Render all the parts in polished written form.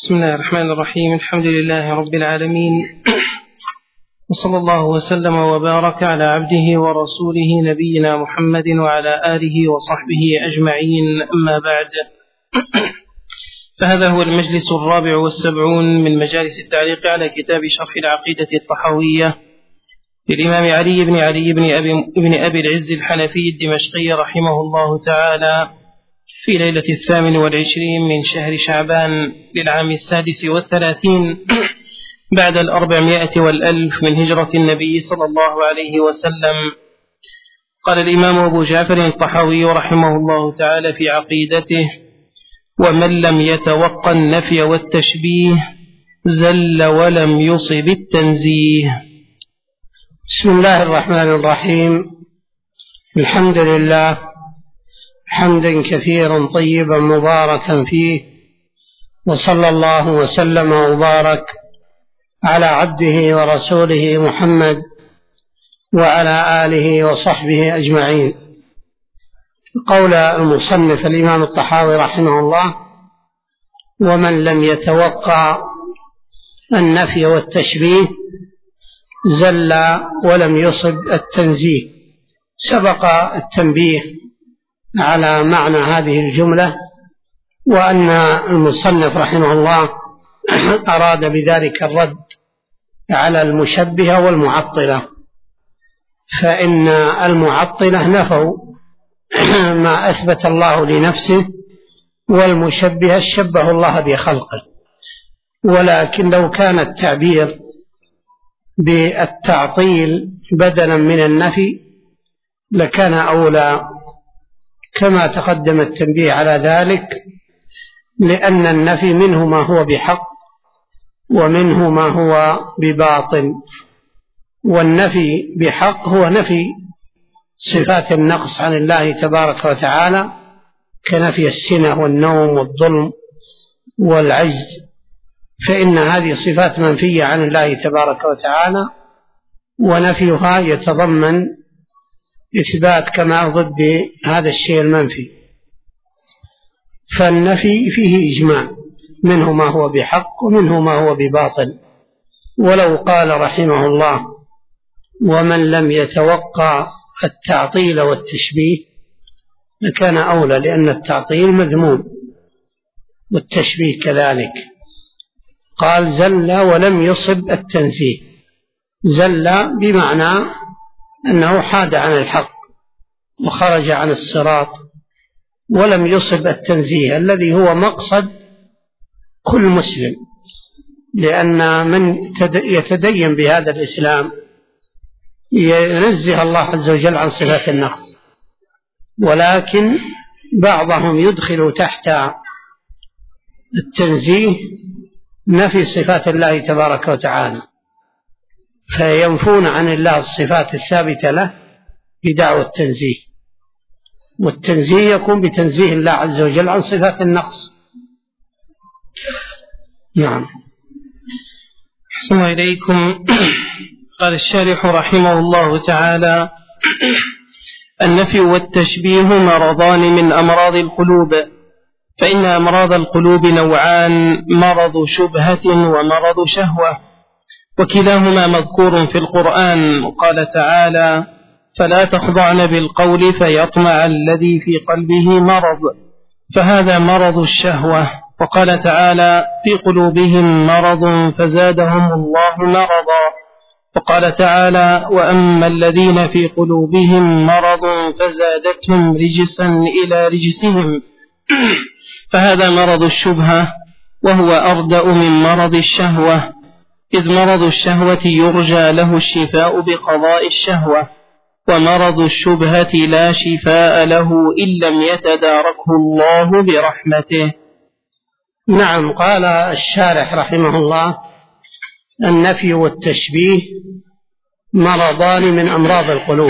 بسم الله الرحمن الرحيم. الحمد لله رب العالمين، وصلى الله وسلم وبارك على عبده ورسوله نبينا محمد وعلى آله وصحبه أجمعين، أما بعد، فهذا هو المجلس 74 من مجالس التعليق على كتاب شرح العقيدة الطحاوية للإمام علي بن أبي العز الحنفي الدمشقي رحمه الله تعالى، في ليلة 28 من شهر شعبان للعام 36 بعد 400 من هجرة النبي صلى الله عليه وسلم. قال الإمام أبو جعفر الطحاوي رحمه الله تعالى في عقيدته: ومن لم يتوقع النفي والتشبيه زل ولم يصب التنزيه. بسم الله الرحمن الرحيم. الحمد لله حمدا كثيرا طيبا مباركا فيه، وصلى الله وسلم وبارك على عبده ورسوله محمد وعلى آله وصحبه أجمعين. قول المصنف الإمام الطحاوي رحمه الله: ومن لم يتوقع النفي والتشبيه زل ولم يصب التنزيه. سبق التنبيه على معنى هذه الجملة، وأن المصنف رحمه الله أراد بذلك الرد على المشبهة والمعطلة، فإن المعطلة نفوا ما أثبت الله لنفسه، والمشبهة شبه الله بخلقه. ولكن لو كان التعبير بالتعطيل بدلا من النفي لكان أولى، كما تقدم التنبيه على ذلك، لأن النفي منه ما هو بحق ومنه ما هو بباطل. والنفي بحق هو نفي صفات النقص عن الله تبارك وتعالى، كنفي السنة والنوم والظلم والعجز، فإن هذه صفات منفية عن الله تبارك وتعالى، ونفيها يتضمن إثبات كما ضد هذا الشيء المنفي. فالنفي فيه إجماع، منه ما هو بحق ومنه ما هو بباطل. ولو قال رحمه الله: ومن لم يتوقع التعطيل والتشبيه لكان أولى، لأن التعطيل مذموم والتشبيه كذلك. قال: زل ولم يصب التنزيه. زل بمعنى أنه حاد عن الحق وخرج عن الصراط، ولم يصب التنزيه الذي هو مقصد كل مسلم، لأن من يتدين بهذا الإسلام ينزه الله عز وجل عن صفات النقص، ولكن بعضهم يدخل تحت التنزيه نفي صفات الله تبارك وتعالى، فينفون عن الله الصفات الثابتة له بدعوى التنزيه، والتنزيه يكون بتنزيه الله عز وجل عن صفات النقص. نعم. أحسن إليكم. قال الشارح رحمه الله تعالى: النفي والتشبيه مرضان من أمراض القلوب، فإن أمراض القلوب نوعان: مرض شبهة ومرض شهوة، وكلاهما مذكور في القرآن. قال تعالى: فلا تخضعن بالقول فيطمع الذي في قلبه مرض، فهذا مرض الشهوة. وقال تعالى: في قلوبهم مرض فزادهم الله مرضا. وقال تعالى: وأما الذين في قلوبهم مرض فزادتهم رجسا إلى رجسهم، فهذا مرض الشبهة، وهو أردأ من مرض الشهوة، إذ مرض الشهوة يرجى له الشفاء بقضاء الشهوة، ومرض الشبهة لا شفاء له إن لم يتداركه الله برحمته. نعم. قال الشارح رحمه الله: النفي والتشبيه مرضان من أمراض القلوب.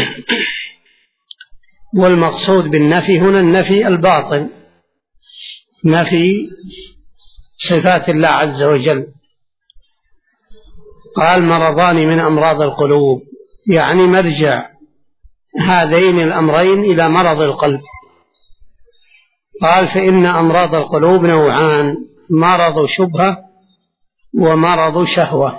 والمقصود بالنفي هنا النفي الباطل، نفي صفات الله عز وجل. قال: مرضان من أمراض القلوب، يعني مرجع هذين الأمرين إلى مرض القلب. قال: فإن أمراض القلوب نوعان، مرض شبهة ومرض شهوة،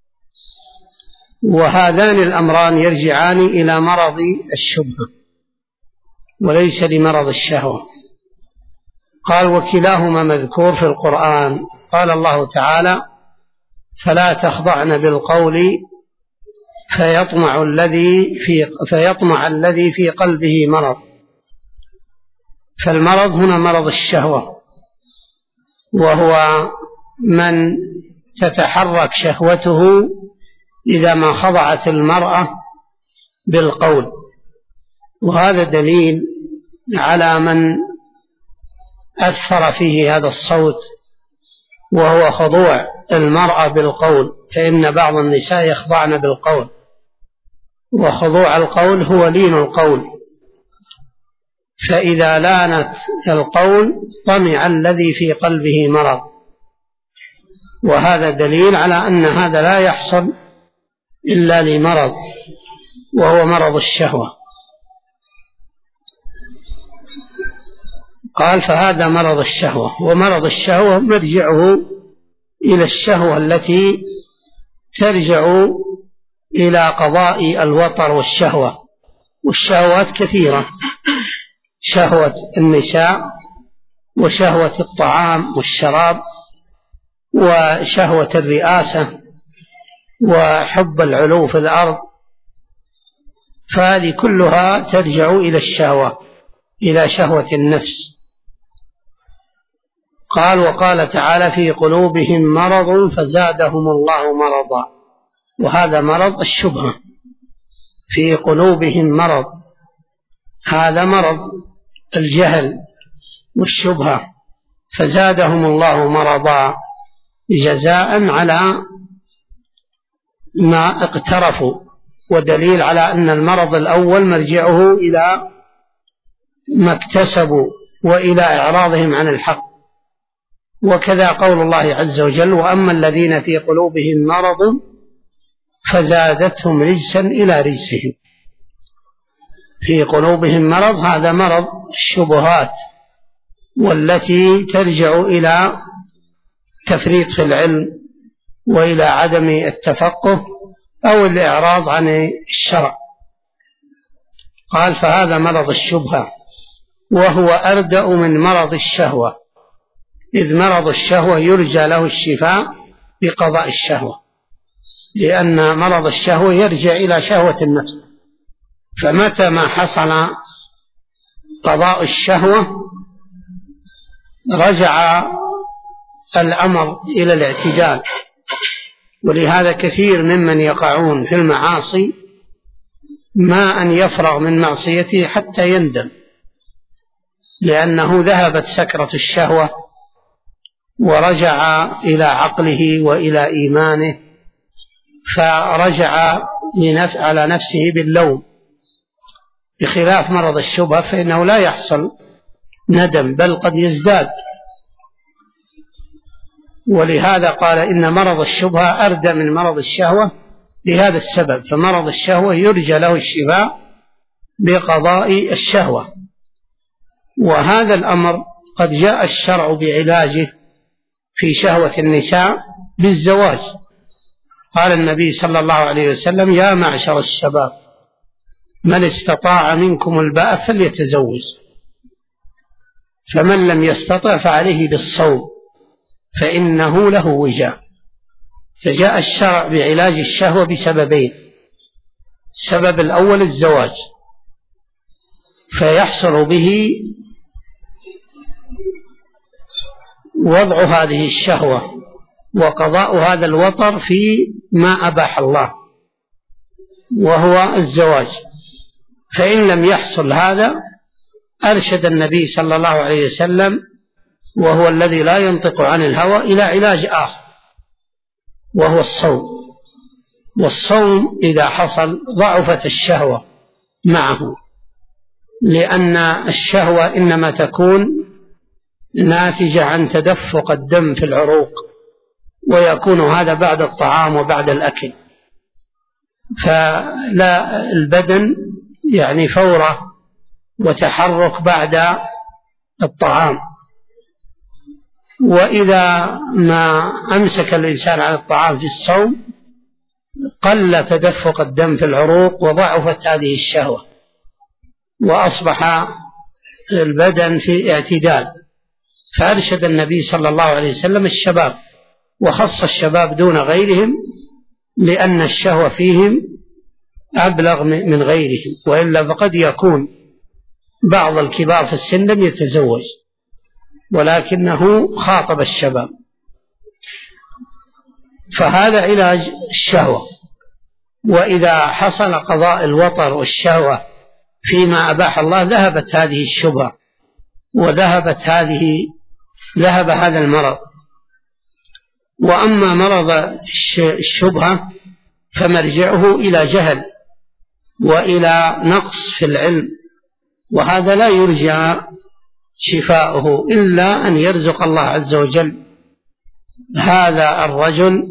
وهذان الأمران يرجعان إلى مرض الشبهة وليس لمرض الشهوة. قال وكلاهما مذكور في القرآن. قال الله تعالى فلا تخضعن بالقول فيطمع الذي في قلبه مرض. فالمرض هنا مرض الشهوة، وهو من تتحرك شهوته إذا ما خضعت المرأة بالقول، وهذا دليل على من أثر فيه هذا الصوت وهو خضوع المرأة بالقول، فإن بعض النساء يخضعن بالقول، وخضوع القول هو لين القول، فإذا لانت القول طمع الذي في قلبه مرض، وهذا دليل على أن هذا لا يحصل إلا لمرض وهو مرض الشهوة. قال فهذا مرض الشهوة، ومرض الشهوة مرجعه إلى الشهوة التي ترجع إلى قضاء الوطر والشهوة، والشهوات كثيرة: شهوة النساء، وشهوة الطعام والشراب، وشهوة الرئاسة، وحب العلو في الأرض، فهذه كلها ترجع إلى الشهوة، إلى شهوة النفس. قال وقال تعالى في قلوبهم مرض فزادهم الله مرضا، وهذا مرض الشبهة. في قلوبهم مرض، هذا مرض الجهل والشبهة، فزادهم الله مرضا جزاء على ما اقترفوا، ودليل على أن المرض الأول مرجعه إلى ما اكتسبوا وإلى إعراضهم عن الحق. وكذا قول الله عز وجل وأما الذين في قلوبهم مرض فزادتهم رجسا إلى رجسهم. في قلوبهم مرض، هذا مرض الشبهات، والتي ترجع إلى تفريط في العلم وإلى عدم التفقه أو الإعراض عن الشرع. قال فهذا مرض الشبهة، وهو أردأ من مرض الشهوة، إذ مرض الشهوة يرجى له الشفاء بقضاء الشهوة، لأن مرض الشهوة يرجع إلى شهوة النفس، فمتى ما حصل قضاء الشهوة رجع الأمر إلى الاعتدال. ولهذا كثير ممن يقعون في المعاصي ما أن يفرغ من معصيته حتى يندم، لأنه ذهبت سكرة الشهوة ورجع إلى عقله وإلى إيمانه، فرجع على نفسه باللوم، بخلاف مرض الشبهة فإنه لا يحصل ندم بل قد يزداد. ولهذا قال إن مرض الشبهة أردى من مرض الشهوة لهذا السبب، فمرض الشهوة يرجى له الشفاء بقضاء الشهوة، وهذا الأمر قد جاء الشرع بعلاجه في شهوة النساء بالزواج. قال النبي صلى الله عليه وسلم يا معشر الشباب من استطاع منكم الباءة فليتزوج، فمن لم يستطع فعليه بالصوم فإنه له وجاء. فجاء الشرع بعلاج الشهوة بسببين: السبب الأول الزواج، فيحصل به وضع هذه الشهوة وقضاء هذا الوطر في ما أباح الله وهو الزواج. فإن لم يحصل هذا أرشد النبي صلى الله عليه وسلم، وهو الذي لا ينطق عن الهوى، إلى علاج آخر وهو الصوم. والصوم إذا حصل ضعفت الشهوة معه، لأن الشهوة إنما تكون ناتجة عن تدفق الدم في العروق، ويكون هذا بعد الطعام وبعد الأكل، فلا البدن يعني فورة وتحرك بعد الطعام. وإذا ما أمسك الإنسان على الطعام في الصوم قل تدفق الدم في العروق وضعفت هذه الشهوة وأصبح البدن في اعتدال. فأرشد النبي صلى الله عليه وسلم الشباب وخص الشباب دون غيرهم لأن الشهوة فيهم أبلغ من غيرهم، وإلا فقد يكون بعض الكبار في السن لم يتزوج ولكنه خاطب الشباب. فهذا علاج الشهوة. وإذا حصل قضاء الوطر والشهوة فيما أباح الله ذهبت هذه الشبهة ذهب هذا المرض. وأما مرض الشبهة فمرجعه إلى جهل وإلى نقص في العلم، وهذا لا يرجى شفاؤه إلا أن يرزق الله عز وجل هذا الرجل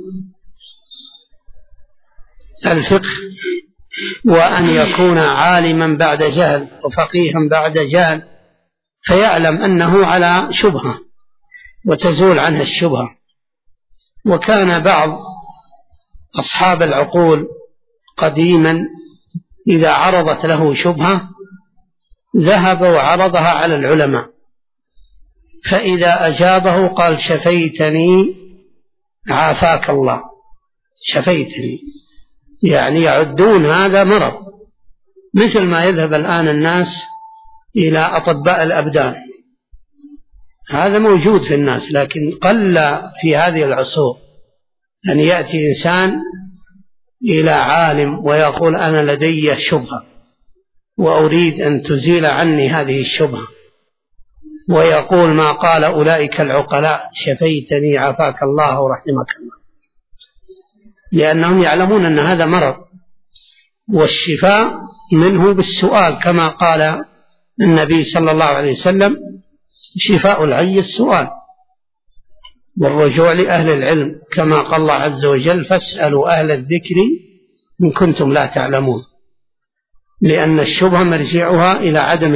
الفقه، وأن يكون عالما بعد جهل وفقيها بعد جهل، فيعلم أنه على شبهة وتزول عنه الشبهة. وكان بعض أصحاب العقول قديما إذا عرضت له شبهة ذهب وعرضها على العلماء، فإذا أجابه قال شفيتني عافاك الله، شفيتني، يعني يعدون هذا مرض، مثل ما يذهب الآن الناس إلى أطباء الأبدان. هذا موجود في الناس، لكن قل في هذه العصور أن يأتي إنسان إلى عالم ويقول أنا لدي شبهة وأريد أن تزيل عني هذه الشبهة، ويقول ما قال أولئك العقلاء شفيتني عافاك الله ورحمك الله، لأنهم يعلمون أن هذا مرض، والشفاء منه بالسؤال كما قال النبي صلى الله عليه وسلم شفاء العي السؤال، والرجوع لأهل العلم كما قال الله عز وجل فاسألوا أهل الذكر إن كنتم لا تعلمون، لأن الشبهة مرجعها إلى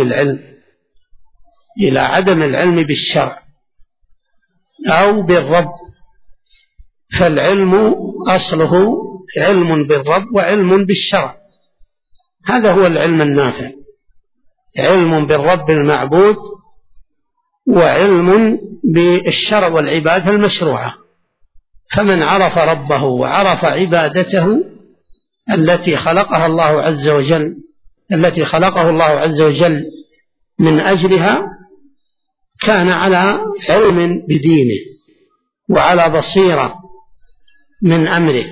عدم العلم بالشرع أو بالرب. فالعلم أصله علم بالرب وعلم بالشرع، هذا هو العلم النافع، علم بالرب المعبود وعلم بالشرع والعبادة المشروعة. فمن عرف ربه وعرف عبادته التي خلقه الله عز وجل من أجلها كان على علم بدينه وعلى بصيرة من أمره.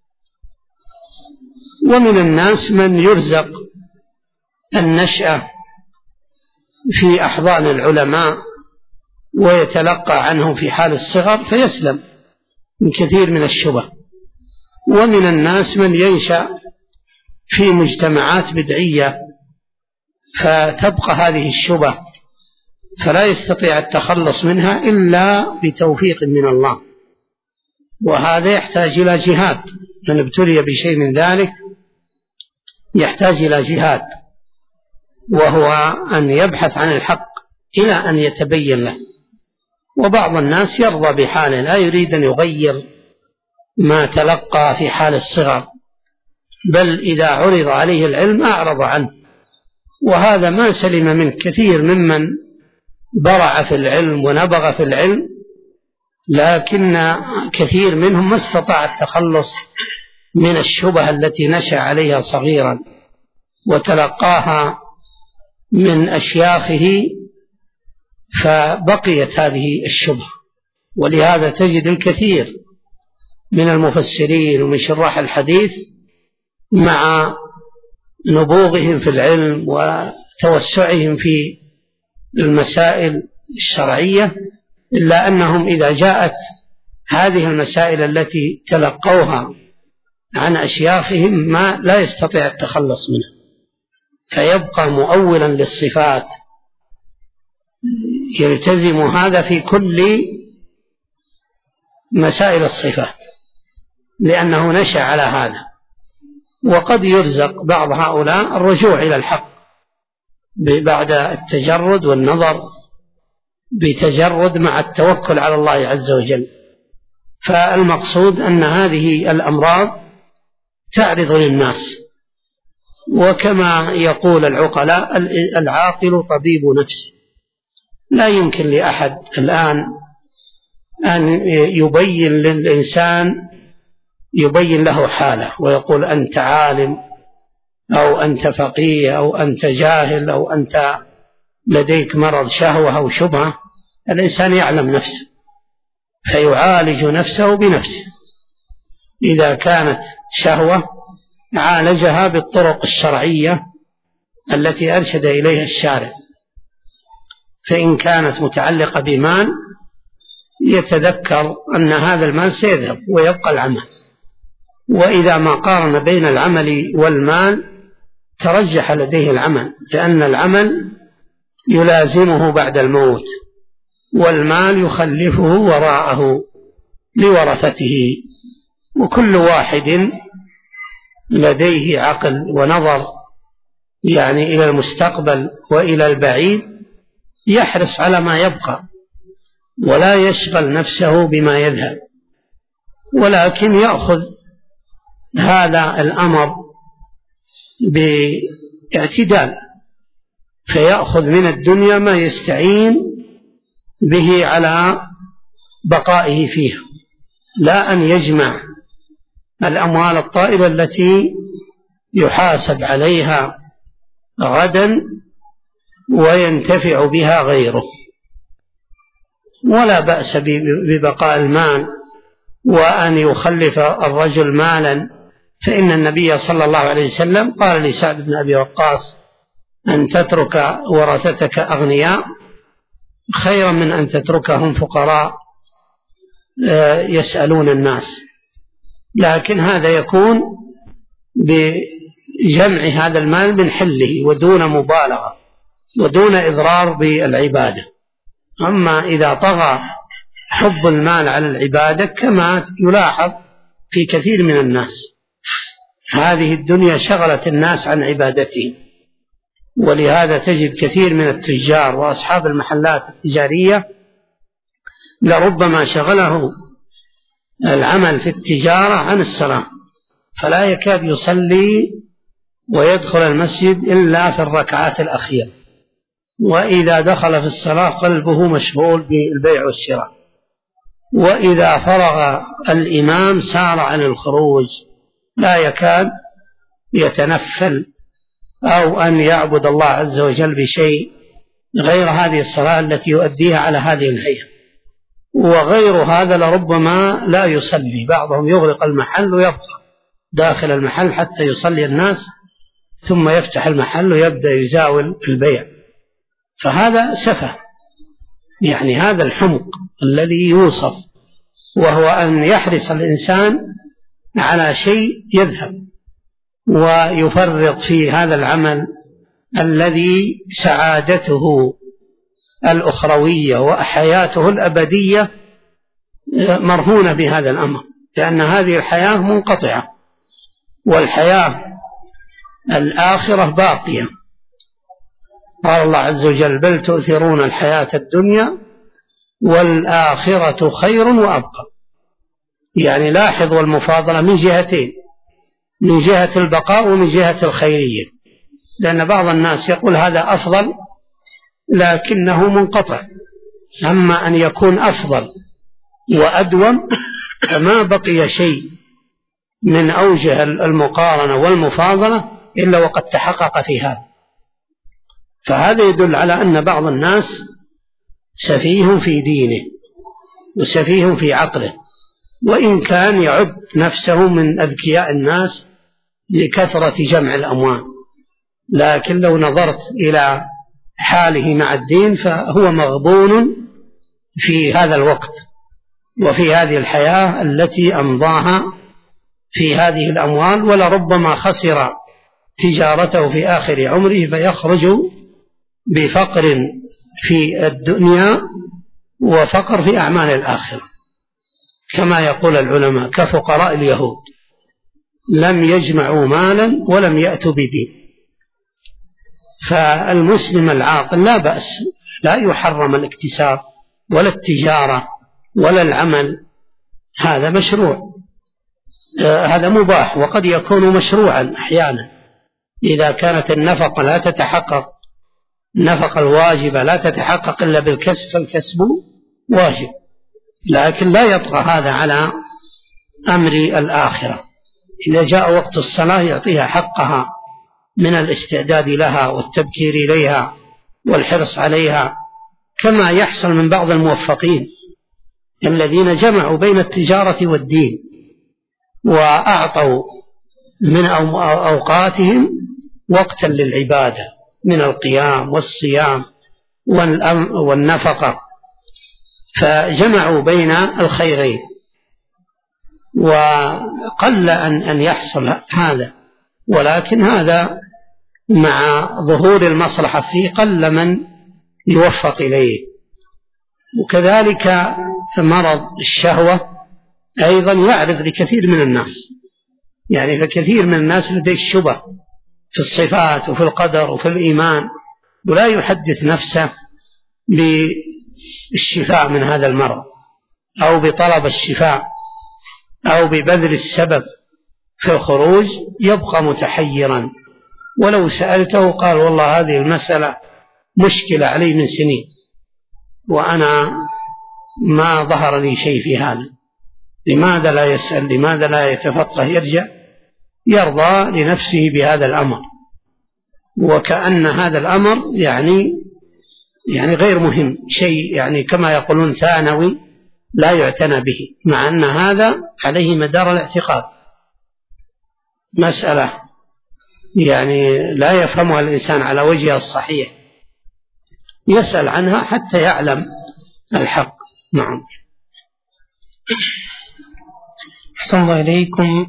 ومن الناس من يرزق النشأة في أحضان العلماء ويتلقى عنه في حال الصغر فيسلم من كثير من الشبه، ومن الناس من ينشأ في مجتمعات بدعية فتبقى هذه الشبه فلا يستطيع التخلص منها إلا بتوفيق من الله، وهذا يحتاج إلى جهاد. من ابتلي بشيء من ذلك يحتاج إلى جهاد، وهو أن يبحث عن الحق إلى أن يتبين له. وبعض الناس يرضى بحاله لا يريد أن يغير ما تلقى في حال الصغر، بل إذا عرض عليه العلم أعرض عنه، وهذا ما سلم من كثير ممن برع في العلم ونبغ في العلم، لكن كثير منهم ما استطاع التخلص من الشبهة التي نشأ عليها صغيرا وتلقاها من أشياخه فبقيت هذه الشبهة. ولهذا تجد الكثير من المفسرين ومن شراح الحديث مع نبوغهم في العلم وتوسعهم في المسائل الشرعية، إلا أنهم إذا جاءت هذه المسائل التي تلقوها عن أشياخهم ما لا يستطيع التخلص منها، فيبقى مؤولا للصفات، يلتزم هذا في كل مسائل الصفات لأنه نشأ على هذا. وقد يرزق بعض هؤلاء الرجوع إلى الحق بعد التجرد والنظر بتجرد مع التوكل على الله عز وجل. فالمقصود أن هذه الأمراض تعرض للناس، وكما يقول العقلاء العاقل طبيب نفسه. لا يمكن لأحد الآن أن يبين للإنسان، يبين له حاله ويقول أنت عالم أو أنت فقيه أو أنت جاهل أو أنت لديك مرض شهوة أو شبهة. الإنسان يعلم نفسه فيعالج نفسه بنفسه. إذا كانت شهوة عالجها بالطرق الشرعية التي أرشد إليها الشارع، فإن كانت متعلقة بمال يتذكر أن هذا المال سيذهب ويبقى العمل، وإذا ما قارن بين العمل والمال ترجح لديه العمل، لأن العمل يلازمه بعد الموت والمال يخلفه وراءه لورثته. وكل واحد لديه عقل ونظر يعني إلى المستقبل وإلى البعيد يحرص على ما يبقى ولا يشغل نفسه بما يذهب، ولكن يأخذ هذا الأمر باعتدال، فيأخذ من الدنيا ما يستعين به على بقائه فيها، لا أن يجمع الأموال الطائلة التي يحاسب عليها غدا وينتفع بها غيره. ولا بأس ببقاء المال وأن يخلف الرجل مالا، فإن النبي صلى الله عليه وسلم قال لسعد بن أبي وقاص أن تترك ورثتك أغنياء خيرا من أن تتركهم فقراء يسألون الناس. لكن هذا يكون بجمع هذا المال من حله ودون مبالغة ودون إضرار بالعبادة. أما إذا طغى حب المال على العبادة كما يلاحظ في كثير من الناس، هذه الدنيا شغلت الناس عن عبادتهم، ولهذا تجد كثير من التجار وأصحاب المحلات التجارية لربما شغله العمل في التجارة عن الصلاة، فلا يكاد يصلي ويدخل المسجد إلا في الركعات الأخيرة، وإذا دخل في الصلاة قلبه مشغول بالبيع والشراء، وإذا فرغ الإمام سار عن الخروج، لا يكاد يتنفل أو أن يعبد الله عز وجل بشيء غير هذه الصلاة التي يؤديها على هذه الهيئة. وغير هذا لربما لا يصلي، بعضهم يغلق المحل ويبقى داخل المحل حتى يصلي الناس ثم يفتح المحل ويبدأ يزاول البيع، فهذا سفه. يعني هذا الحمق الذي يوصف، وهو أن يحرص الإنسان على شيء يذهب ويفرط في هذا العمل الذي سعادته الأخروية وحياته الأبدية مرهونة بهذا الأمر، لأن هذه الحياة منقطعة والحياة الآخرة باقية. قال الله عز وجل بل تؤثرون الحياة الدنيا والآخرة خير وأبقى. يعني لاحظوا المفاضلة من جهتين، من جهة البقاء ومن جهة الخيرية، لأن بعض الناس يقول هذا أفضل لكنه منقطع. أما أن يكون أفضل وأدوم فما بقي شيء من أوجه المقارنة والمفاضلة إلا وقد تحقق في هذا. فهذا يدل على أن بعض الناس سفيه في دينه وسفيه في عقله، وإن كان يعد نفسه من أذكياء الناس لكثرة جمع الأموال، لكن لو نظرت إلى حاله مع الدين فهو مغبون في هذا الوقت وفي هذه الحياة التي أمضاها في هذه الأموال، ولربما خسر تجارته في آخر عمره فيخرج بفقر في الدنيا وفقر في أعمال الآخرة، كما يقول العلماء كفقراء اليهود لم يجمعوا مالا ولم يأتوا بدين. فالمسلم العاقل لا بأس، لا يحرم الاكتساب ولا التجارة ولا العمل، هذا مشروع، هذا مباح، وقد يكون مشروعا أحيانا إذا كانت النفقة لا تتحقق، النفقة الواجبة لا تتحقق إلا بالكسب، فالكسب واجب، لكن لا يطغى هذا على أمر الآخرة. إذا جاء وقت الصلاة يعطيها حقها من الاستعداد لها والتبكير إليها والحرص عليها، كما يحصل من بعض الموفقين الذين جمعوا بين التجارة والدين وأعطوا من أوقاتهم وقتا للعبادة من القيام والصيام والنفقة، فجمعوا بين الخيرين، وقل أن يحصل هذا، ولكن هذا مع ظهور المصلحة فيه قل من يوفق إليه. وكذلك مرض الشهوة أيضا يعرض لكثير من الناس، يعني فكثير من الناس لديه الشبه في الصفات وفي القدر وفي الإيمان، ولا يحدث نفسه بالشفاء من هذا المرض أو بطلب الشفاء أو ببذل السبب في الخروج، يبقى متحيرا، ولو سألته قال والله هذه المسألة مشكلة علي من سنين وأنا ما ظهر لي شيء في هذا. لماذا لا يسأل؟ لماذا لا يتفقه؟ يرجع يرضى لنفسه بهذا الأمر، وكأن هذا الأمر يعني غير مهم، شيء يعني كما يقولون ثانوي لا يعتنى به، مع أن هذا عليه مدار الاعتقاد، مسألة يعني لا يفهمها الإنسان على وجهها الصحيح، يسأل عنها حتى يعلم الحق. نعم. أحسن الله إليكم.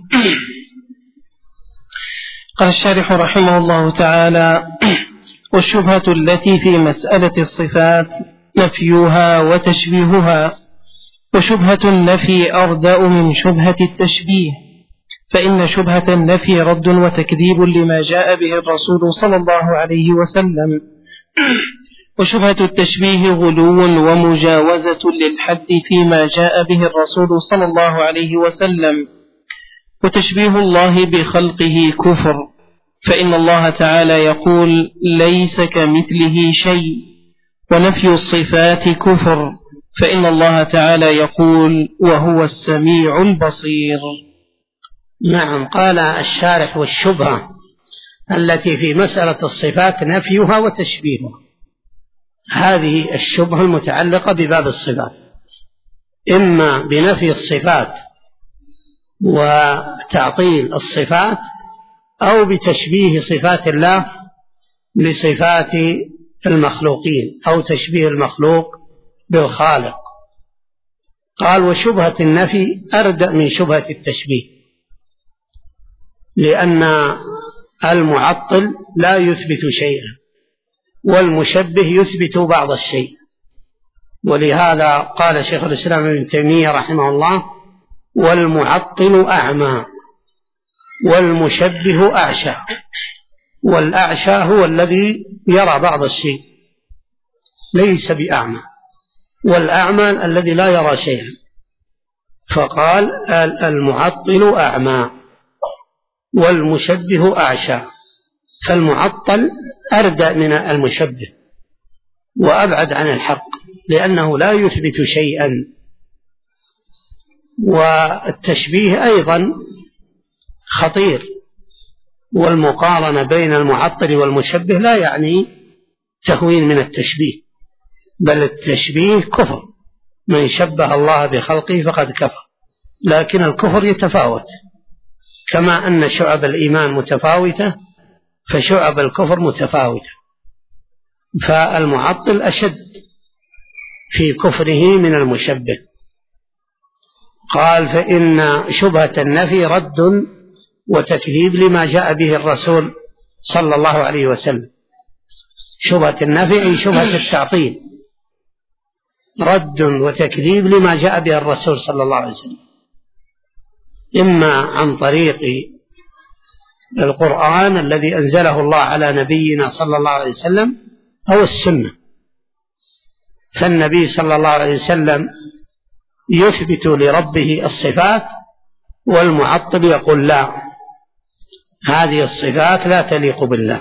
قال الشارح رحمه الله تعالى: والشبهة التي في مسألة الصفات نفيها وتشبيهها، وشبهة النفي أردأ من شبهة التشبيه، فإن شبهة النفي رد وتكذيب لما جاء به الرسول صلى الله عليه وسلم، وشبهة التشبيه غلو ومجاوزة للحد فيما جاء به الرسول صلى الله عليه وسلم، وتشبيه الله بخلقه كفر، فإن الله تعالى يقول: ليس كمثله شيء، ونفي الصفات كفر، فإن الله تعالى يقول: وهو السميع البصير. نعم. قال الشارح: والشبهة التي في مسألة الصفات نفيها وتشبيهها، هذه الشبهة المتعلقة بباب الصفات، إما بنفي الصفات وتعطيل الصفات، أو بتشبيه صفات الله بصفات المخلوقين، أو تشبيه المخلوق بالخالق. قال: وشبهة النفي أردأ من شبهة التشبيه، لأن المعطل لا يثبت شيئا، والمشبه يثبت بعض الشيء، ولهذا قال شيخ الإسلام ابن تيمية رحمه الله: والمعطل أعمى والمشبه أعشى. والأعشى هو الذي يرى بعض الشيء ليس بأعمى، والأعمى الذي لا يرى شيئا، فقال: المعطل أعمى والمشبه أعشى، فالمعطل أردى من المشبه وأبعد عن الحق، لأنه لا يثبت شيئا. والتشبيه أيضا خطير، والمقارنة بين المعطل والمشبه لا يعني تهوين من التشبيه، بل التشبيه كفر، من شبه الله بخلقه فقد كفر. لكن الكفر يتفاوت، كما أن شعب الإيمان متفاوتة فشعب الكفر متفاوتة، فالمعطل أشد في كفره من المشبه. قال: فإن شبهة النفي رد وتكذيب لما جاء به الرسول صلى الله عليه وسلم. شبهة النفي أي شبهة التعطيل، رد وتكذيب لما جاء به الرسول صلى الله عليه وسلم، إما عن طريق القرآن الذي أنزله الله على نبينا صلى الله عليه وسلم، أو السنة. فالنبي صلى الله عليه وسلم يثبت لربه الصفات، والمعطل يقول لا، هذه الصفات لا تليق بالله.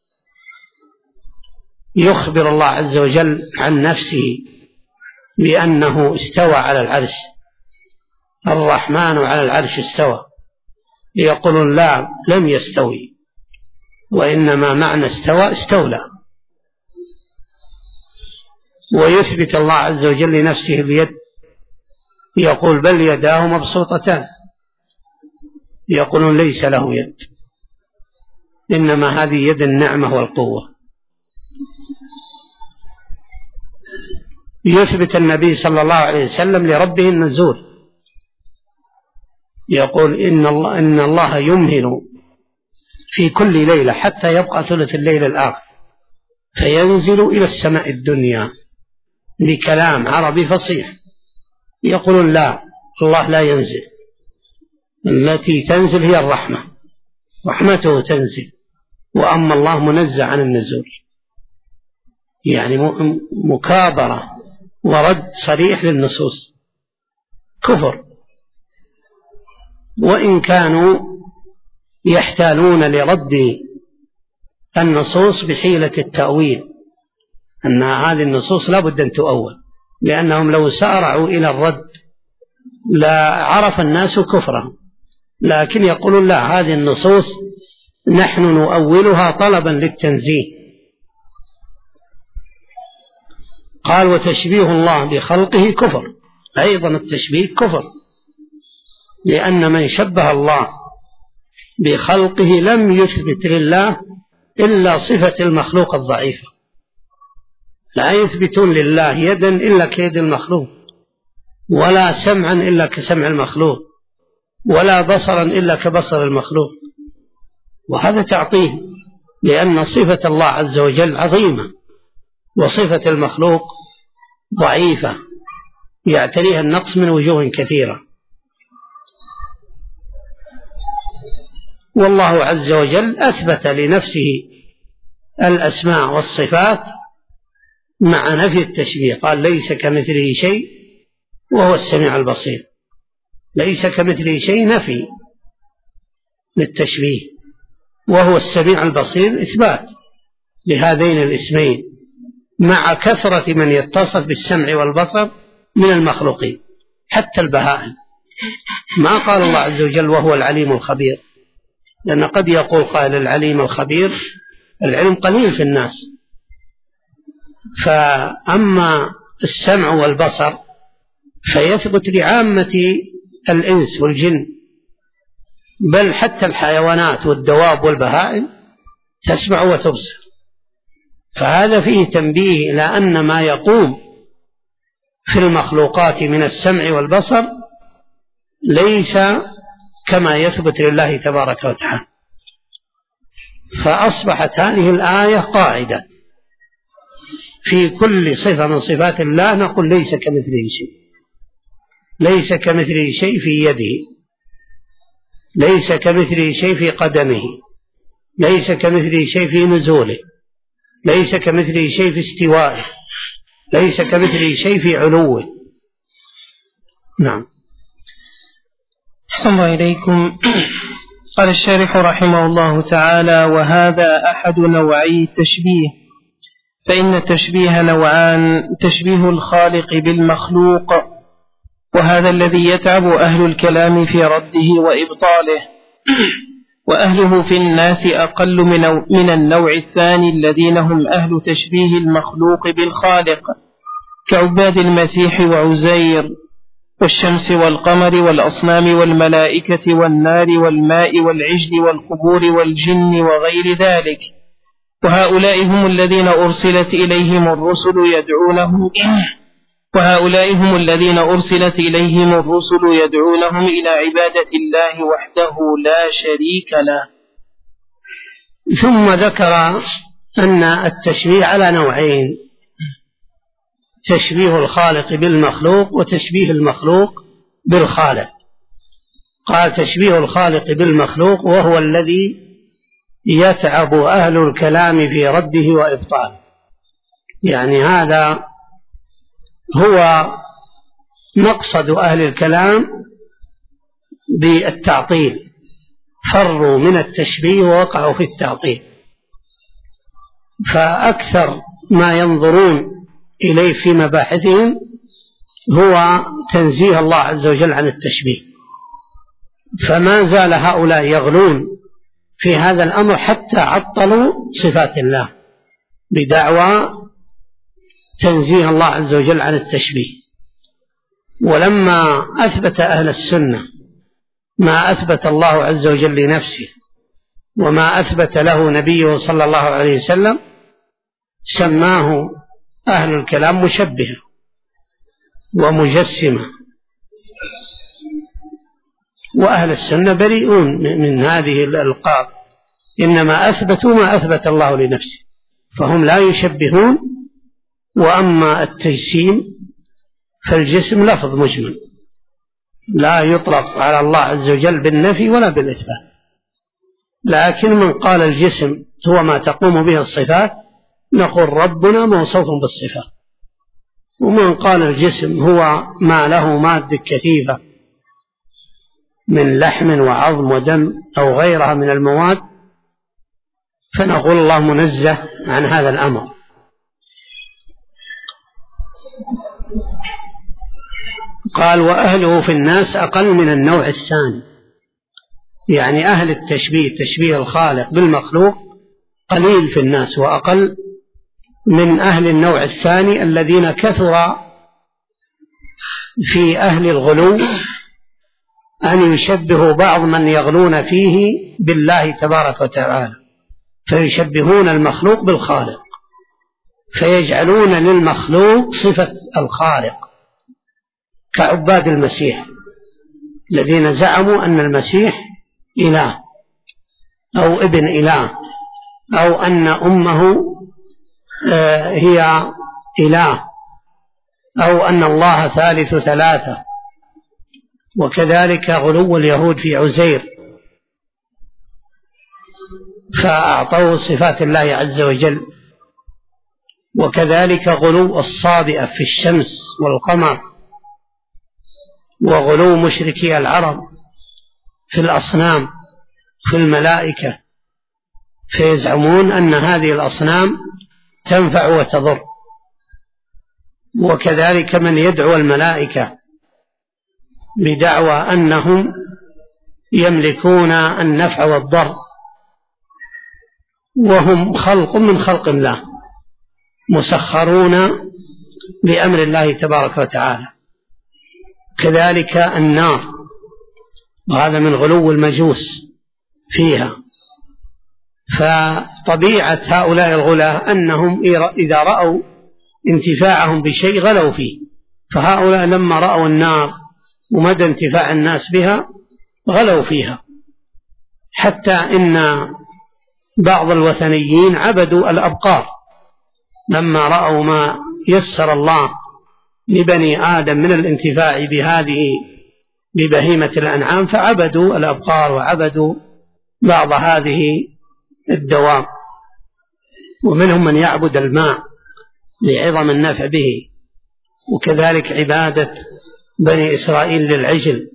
يخبر الله عز وجل عن نفسه بأنه استوى على العرش، الرحمن على العرش استوى، يقولون لا، لم يستوي، وإنما معنى استوى استولى. ويثبت الله عز وجل لنفسه اليد، يقول بل يداه مبسوطتان، يقولون ليس له يد، إنما هذه يد النعمة والقوة. يثبت النبي صلى الله عليه وسلم لربه النزول، يقول إن الله يمهل في كل ليلة حتى يبقى ثلث الليل الآخر فينزل إلى السماء الدنيا بكلام عربي فصيح. يقولون لا، الله لا ينزل، التي تنزل هي الرحمة، رحمته تنزل، وأما الله منزه عن النزول. يعني مكابرة ورد صريح للنصوص، كفر. وإن كانوا يحتالون لرد النصوص بحيلة التأويل، أن هذه النصوص لا بد أن تؤول، لأنهم لو سارعوا إلى الرد لا عرف الناس كفرهم، لكن يقولون لا، هذه النصوص نحن نؤولها طلبا للتنزيه. قال وتشبيه الله بخلقه كفر، أيضا التشبيه كفر، لأن من شبه الله بخلقه لم يثبت لله إلا صفة المخلوق الضعيفة. لا يثبتون لله يدا إلا كيد المخلوق، ولا سمعا إلا كسمع المخلوق، ولا بصرا إلا كبصر المخلوق، وهذا تعطيه، لأن صفة الله عز وجل عظيمة وصفة المخلوق ضعيفة يعتريها النقص من وجوه كثيرة. والله عز وجل أثبت لنفسه الأسماء والصفات مع نفي التشبيه، قال ليس كمثله شيء وهو السميع البصير. ليس كمثله شيء نفي للتشبيه، وهو السميع البصير إثبات لهذين الاسمين، مع كثرة من يتصف بالسمع والبصر من المخلوقين حتى البهائم. ما قال الله عز وجل وهو العليم الخبير، لأن قد يقول قائل العليم الخبير، العلم قليل في الناس. فأما السمع والبصر فيثبت لعامة الإنس والجن، بل حتى الحيوانات والدواب والبهائم تسمع وتبصر. فهذا فيه تنبيه إلى أن ما يقوم في المخلوقات من السمع والبصر ليس كما يثبت لله تبارك وتعالى. فأصبحت هذه الآية قاعدة في كل صفة من صفات الله نقول ليس كمثله شيء. ليس كمثله شيء في يده، ليس كمثله شيء في قدمه، ليس كمثله شيء في نزوله، ليس كمثله شيء في استوائه، ليس كمثله شيء في علوه. نعم. أحسن الله إليكم. قال الشارح رحمه الله تعالى: وهذا أحد نوعي التشبيه، فإن التشبيه نوعان: تشبيه الخالق بالمخلوق، وهذا الذي يتعب أهل الكلام في رده وإبطاله، وأهله في الناس أقل من النوع الثاني الذين هم أهل تشبيه المخلوق بالخالق، كعباد المسيح وعزير والشمس والقمر والأصنام والملائكة والنار والماء والعجل والقبور والجن وغير ذلك. وهؤلاء هم الذين أرسلت إليهم الرسل يدعونهم إلى عبادة الله وحده لا شريك له. ثم ذكر أن التشبيه على نوعين: تشبيه الخالق بالمخلوق وتشبيه المخلوق بالخالق. قال تشبيه الخالق بالمخلوق وهو الذي يتعب أهل الكلام في رده وإبطاله، يعني هذا هو مقصد أهل الكلام بالتعطيل، فروا من التشبيه ووقعوا في التعطيل، فأكثر ما ينظرون إليه في مباحثهم هو تنزيه الله عز وجل عن التشبيه، فما زال هؤلاء يغلون في هذا الأمر حتى عطلوا صفات الله بدعوى تنزيه الله عز وجل عن التشبيه. ولما أثبت أهل السنة ما أثبت الله عز وجل لنفسه وما أثبت له نبيه صلى الله عليه وسلم سماه أهل الكلام مشبهة ومجسمة، وأهل السنة بريئون من هذه الألقاب، إنما أثبتوا ما أثبت الله لنفسه، فهم لا يشبهون. وأما التجسيم فالجسم لفظ مجمل لا يطلق على الله عز وجل بالنفي ولا بالإثبات، لكن من قال الجسم هو ما تقوم به الصفات نقول ربنا موصوف بالصفات، ومن قال الجسم هو ما له مادة كثيفة من لحم وعظم ودم أو غيرها من المواد فنقول الله منزه عن هذا الأمر. قال وأهله في الناس أقل من النوع الثاني، يعني أهل التشبيه تشبيه الخالق بالمخلوق قليل في الناس وأقل من أهل النوع الثاني الذين كثر في أهل الغلو أن يشبهوا بعض من يغلون فيه بالله تبارك وتعالى، فيشبهون المخلوق بالخالق، فيجعلون للمخلوق صفة الخالق كعباد المسيح الذين زعموا أن المسيح إله أو ابن إله أو أن أمه هي إله أو أن الله ثالث ثلاثة، وكذلك غلو اليهود في عزير فأعطوه صفات الله عز وجل، وكذلك غلو الصابئة في الشمس والقمر، وغلو مشركي العرب في الأصنام في الملائكة، فيزعمون أن هذه الأصنام تنفع وتضر، وكذلك من يدعو الملائكة بدعوى أنهم يملكون النفع والضر وهم خلق من خلق الله مسخرون بأمر الله تبارك وتعالى. كذلك النار، وهذا من غلو المجوس فيها. فطبيعة هؤلاء الغلاة أنهم إذا رأوا انتفاعهم بشيء غلوا فيه، فهؤلاء لما رأوا النار ومدى انتفاع الناس بها غلوا فيها، حتى إن بعض الوثنيين عبدوا الأبقار لما رأوا ما يسر الله لبني آدم من الانتفاع ببهيمة الأنعام، فعبدوا الأبقار وعبدوا بعض هذه الدواب، ومنهم من يعبد الماء لعظم النفع به، وكذلك عبادة بني إسرائيل للعجل،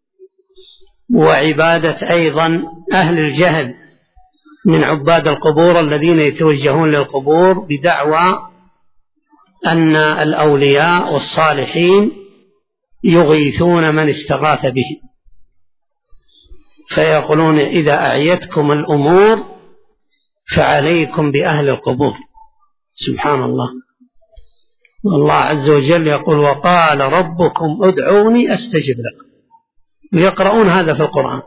وعبادة أيضا أهل الجهل من عباد القبور الذين يتوجهون للقبور بدعوى أن الأولياء والصالحين يغيثون من استغاث به، فيقولون إذا أعيتكم الأمور فعليكم بأهل القبور. سبحان الله. والله عز وجل يقول وقال ربكم ادعوني أستجب لكم، ويقرؤون هذا في القرآن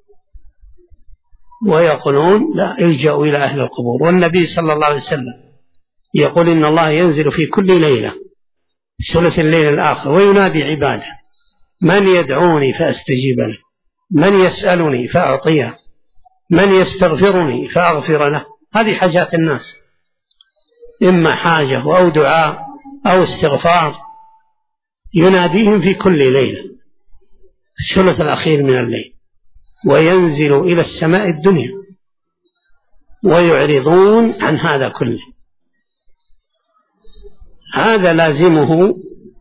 ويقولون لا الجأوا إلى أهل القبور. والنبي صلى الله عليه وسلم يقول إن الله ينزل في كل ليلة ثلث الليل الآخر وينادي عباده من يدعوني فأستجيب له، من يسألني فأعطيه، من يستغفرني فأغفر له. هذه حاجات الناس، إما حاجة أو دعاء أو استغفار، يناديهم في كل ليلة الثلث الأخير من الليل، وينزل إلى السماء الدنيا ويعرضون عن هذا كله. هذا لازمه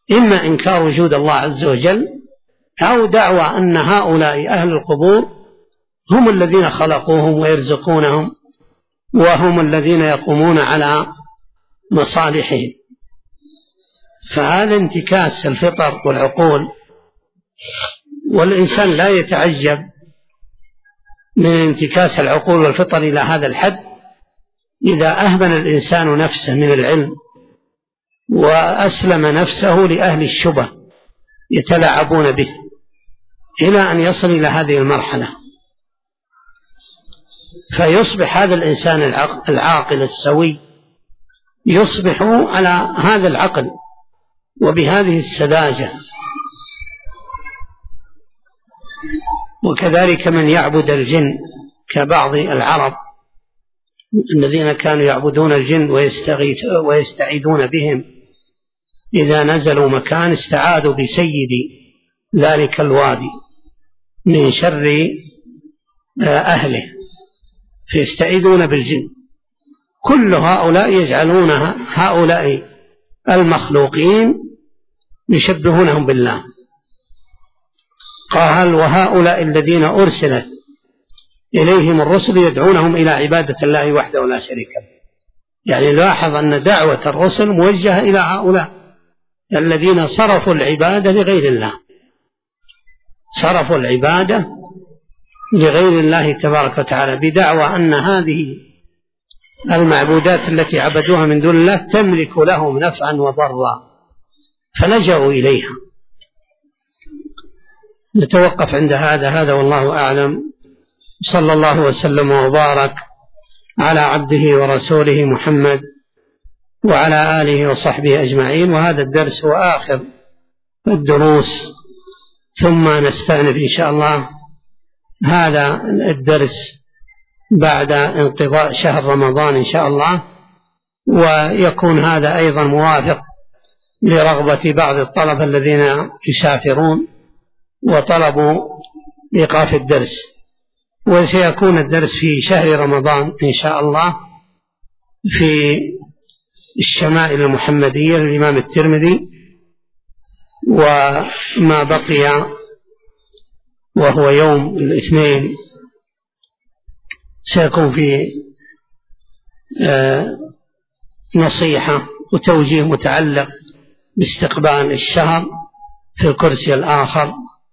إما إنكار وجود الله عز وجل أو دعوى أن هؤلاء أهل القبور هم الذين خلقوهم ويرزقونهم وهم الذين يقومون على مصالحهم. فهذا انتكاس الفطر والعقول، والإنسان لا يتعجب من انتكاس العقول والفطر إلى هذا الحد إذا أهمل الإنسان نفسه من العلم وأسلم نفسه لأهل الشبه يتلاعبون به إلى أن يصل إلى هذه المرحلة، فيصبح هذا الإنسان العاقل السوي يصبح على هذا العقل وبهذه السذاجة. وكذلك من يعبد الجن كبعض العرب الذين كانوا يعبدون الجن ويستعيذون بهم، إذا نزلوا مكان استعاذوا بسيد ذلك الوادي من شر أهله، فيستعيذون بالجن. كل هؤلاء يجعلونها هؤلاء المخلوقين يشبهونهم بالله. قال وهؤلاء الذين أرسلت إليهم الرسل يدعونهم إلى عبادة الله وحده لا شريك له. يعني لاحظ أن دعوة الرسل موجهة إلى هؤلاء الذين صرفوا العبادة لغير الله، صرفوا العبادة لغير الله تبارك وتعالى بدعوى أن هذه المعبودات التي عبدوها من دون الله تملك لهم نفعا وضرا فلجأوا إليها. نتوقف عند هذا والله أعلم. صلى الله وسلم وبارك على عبده ورسوله محمد وعلى آله وصحبه أجمعين. وهذا الدرس هو آخر الدروس، ثم نستأنف إن شاء الله هذا الدرس بعد انقضاء شهر رمضان إن شاء الله، ويكون هذا أيضا موافق لرغبة بعض الطلبة الذين يسافرون وطلبوا إيقاف الدرس. وسيكون الدرس في شهر رمضان إن شاء الله في الشمائل المحمدية للإمام الترمذي، وما بقي وهو يوم الاثنين سيكون في نصيحة وتوجيه متعلق باستقبال الشهر في الكرسي الآخر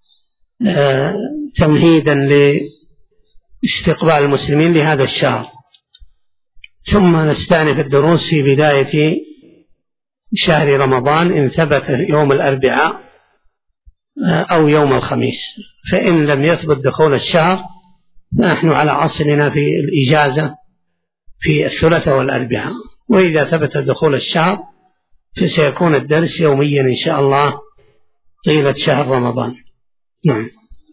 تمهيدا لاستقبال المسلمين لهذا الشهر. ثم نستأنف الدروس في بداية شهر رمضان إن ثبت يوم الأربعاء أو يوم الخميس. فإن لم يثبت دخول الشهر نحن على أصلنا في الإجازة في الثلاثاء والأربعاء، وإذا ثبت دخول الشهر فسيكون الدرس يوميا إن شاء الله طيلة شهر رمضان. نعم.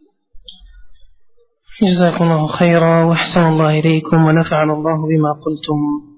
جزاكم الله خيرا وأحسن الله إليكم ونفعنا الله بما قلتم.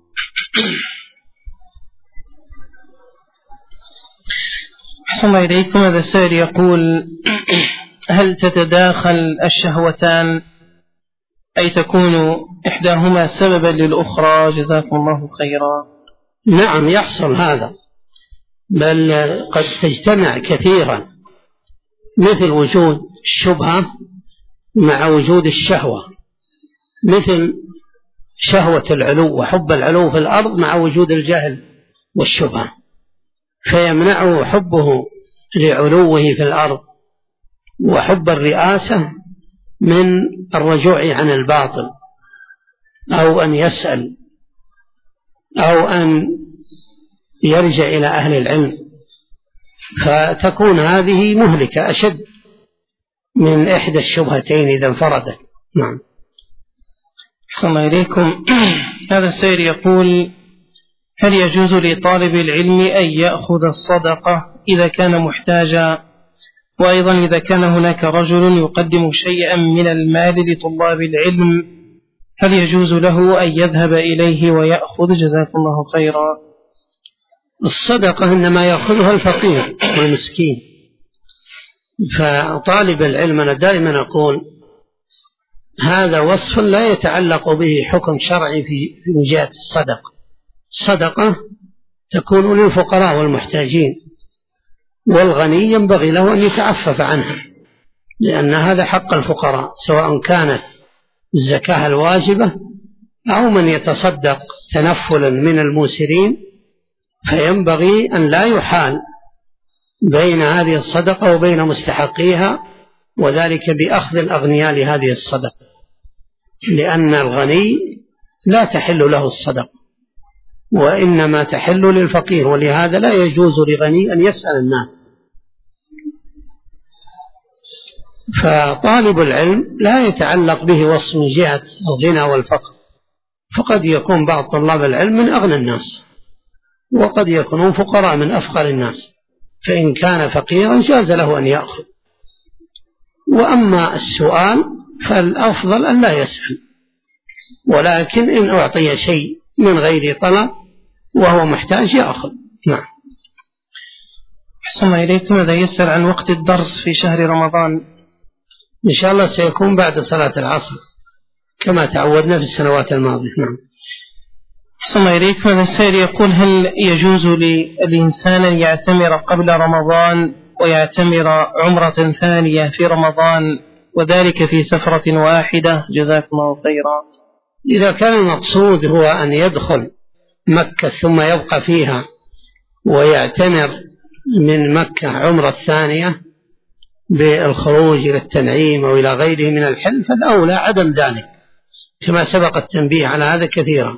أحسن الله إليكم. هذا السائل يقول: هل تتداخل الشهوتان أي تكون إحداهما سببا للأخرى؟ جزاكم الله خيرا. نعم يحصل هذا، بل قد تجتمع كثيرا، مثل وجود الشبهة مع وجود الشهوة، مثل شهوة العلو وحب العلو في الأرض مع وجود الجهل والشبهة، فيمنعه حبه لعلوه في الأرض وحب الرئاسة من الرجوع عن الباطل أو أن يسأل أو أن يرجع إلى أهل العلم، فتكون هذه مهلكة أشد من إحدى الشبهتين إذا انفردت. نعم. أحسن الله إليكم. هذا السائل يقول: هل يجوز لطالب العلم أن يأخذ الصدقة إذا كان محتاجا؟ وأيضا إذا كان هناك رجل يقدم شيئا من المال لطلاب العلم هل يجوز له أن يذهب إليه ويأخذ؟ جزاكم الله خيرا. الصدقة إنما يأخذها الفقير والمسكين، فطالب العلم أنا دائما أقول هذا وصف لا يتعلق به حكم شرعي في جهة الصدقة. الصدقة تكون للفقراء والمحتاجين، والغني ينبغي له أن يتعفف عنها، لأن هذا حق الفقراء، سواء كانت الزكاة الواجبة أو من يتصدق تنفلا من الموسرين، فينبغي أن لا يحال بين هذه الصدقة وبين مستحقيها، وذلك بأخذ الأغنياء لهذه الصدقة، لأن الغني لا تحل له الصدقة وإنما تحل للفقير، ولهذا لا يجوز لغني أن يسأل الناس. فطالب العلم لا يتعلق به وصف من جهة الغنى والفقر، فقد يكون بعض طلاب العلم من أغنى الناس، وقد يكونون فقراء من أفقر الناس، فإن كان فقيرا جاز له أن يأخذ. وأما السؤال فالأفضل أن لا يسأل، ولكن إن أعطي شيء من غير طلب وهو محتاج يأخذ. نعم. أحسن إليكم. هذا يسأل عن وقت الدرس في شهر رمضان. إن شاء الله سيكون بعد صلاة العصر كما تعودنا في السنوات الماضية. نعم. أحسن إليكم. هذا السائل يقول: هل يجوز للإنسان أن يعتمر قبل رمضان ويعتمر عمرة ثانية في رمضان، وذلك في سفرة واحدة؟ جزاكم الله خيرا. إذا كان المقصود هو أن يدخل مكة ثم يبقى فيها ويعتمر من مكة عمرة ثانية بالخروج إلى التنعيم أو إلى غيره من الحل، فالأولى عدم ذلك، كما سبق التنبيه على هذا كثيرا.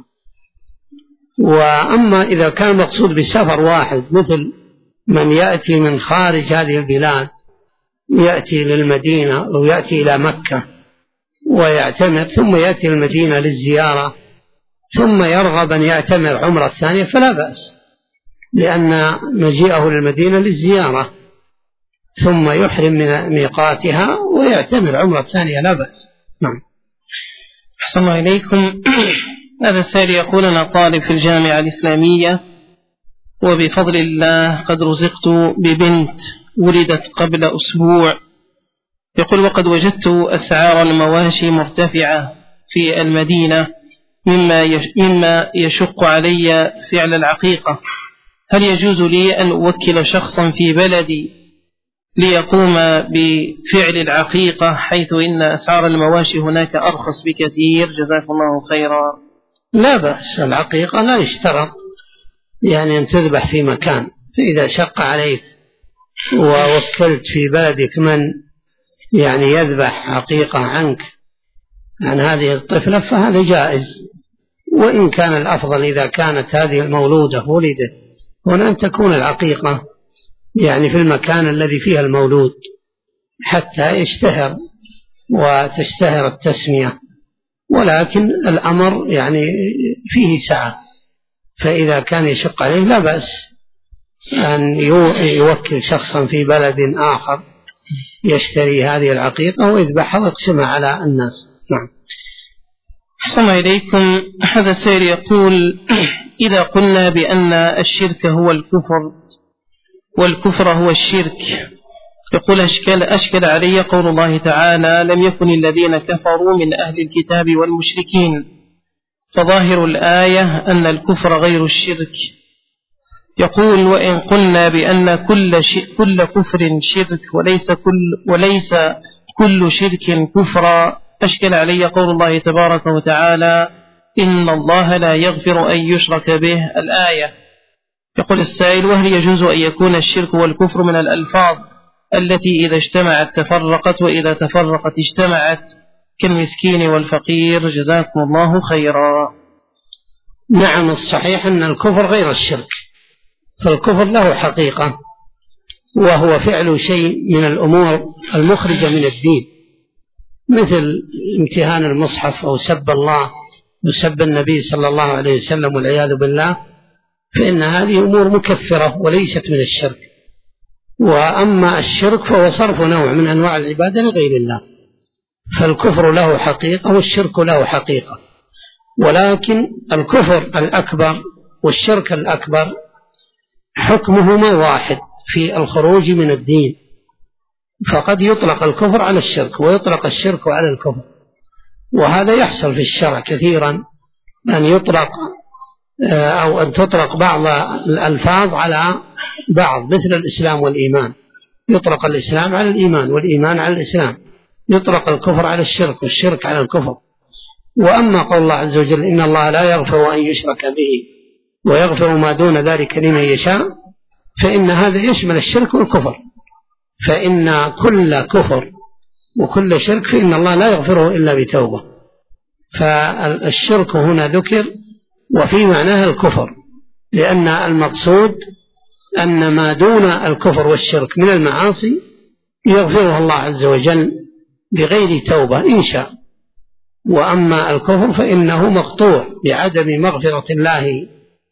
وأما إذا كان مقصود بسفر واحد، مثل من يأتي من خارج هذه البلاد يأتي للمدينة أو يأتي إلى مكة ويعتمر ثم يأتي المدينة للزيارة ثم يرغب أن يعتمر عمرة ثانية، فلا بأس، لأن مجيئه للمدينة للزيارة ثم يحرم من ميقاتها ويعتمر عمرة ثانية، لا بأس. نعم. أحسن الله إليكم. هذا السائل يقول: أنا طالب في الجامعة الإسلامية، وبفضل الله قد رزقت ببنت ولدت قبل أسبوع. يقول: وقد وجدت أسعار المواشي مرتفعة في المدينة مما يشق علي فعل العقيقة. هل يجوز لي أن أوكل شخصا في بلدي ليقوم بفعل العقيقة، حيث إن أسعار المواشي هناك أرخص بكثير؟ جزاكم الله خيرا. لا بأس، العقيقة لا يشترط يعني أن تذبح في مكان، فإذا شق عليك ووكلت في بلدك من يعني يذبح عقيقة عنك عن هذه الطفلة فهذا جائز. وإن كان الأفضل إذا كانت هذه المولودة ولدت هنا أن تكون العقيقة يعني في المكان الذي فيها المولود حتى يشتهر وتشتهر التسمية، ولكن الأمر يعني فيه سعة، فإذا كان يشق عليه لا بأس أن يوكل شخصا في بلد آخر يشتري هذه العقيقة ويذبحها ويقسمها على الناس. نعم. أحسن إليكم. هذا السائل يقول: إذا قلنا بأن الشرك هو الكفر والكفر هو الشرك، يقول: أشكل علي قول الله تعالى: لم يكن الذين كفروا من أهل الكتاب والمشركين، فظاهر الآية أن الكفر غير الشرك. يقول: وإن قلنا بأن كل كفر شرك وليس كل شرك كفرا، أشكل علي قول الله تبارك وتعالى: إن الله لا يغفر أن يشرك به، الآية. يقول السائل: وهل يجوز أن يكون الشرك والكفر من الألفاظ التي إذا اجتمعت تفرقت وإذا تفرقت اجتمعت، كالمسكين والفقير؟ جزاكم الله خيرا. نعم، الصحيح أن الكفر غير الشرك، فالكفر له حقيقة، وهو فعل شيء من الأمور المخرجة من الدين، مثل امتهان المصحف أو سب الله وسب النبي صلى الله عليه وسلم والعياذ بالله، فإن هذه أمور مكفرة وليست من الشرك. وأما الشرك فهو صرف نوع من أنواع العبادة لغير الله، فالكفر له حقيقة والشرك له حقيقة، ولكن الكفر الأكبر والشرك الأكبر حكمهما واحد في الخروج من الدين، فقد يطلق الكفر على الشرك ويطلق الشرك على الكفر، وهذا يحصل في الشرع كثيرا، أن يطلق أو أن تطلق بعض الألفاظ على بعض، مثل الإسلام والإيمان، يطلق الإسلام على الإيمان والإيمان على الإسلام، يطلق الكفر على الشرك والشرك على الكفر. وأما قول الله عز وجل إن الله لا يغفر أن يشرك به ويغفر ما دون ذلك لمن يشاء، فإن هذا يشمل الشرك والكفر، فإن كل كفر وكل شرك فإن الله لا يغفره إلا بتوبة. فالشرك هنا ذكر وفي معناها الكفر، لأن المقصود أن ما دون الكفر والشرك من المعاصي يغفرها الله عز وجل بغير توبة إن شاء، وأما الكفر فإنه مقطوع بعدم مغفرة الله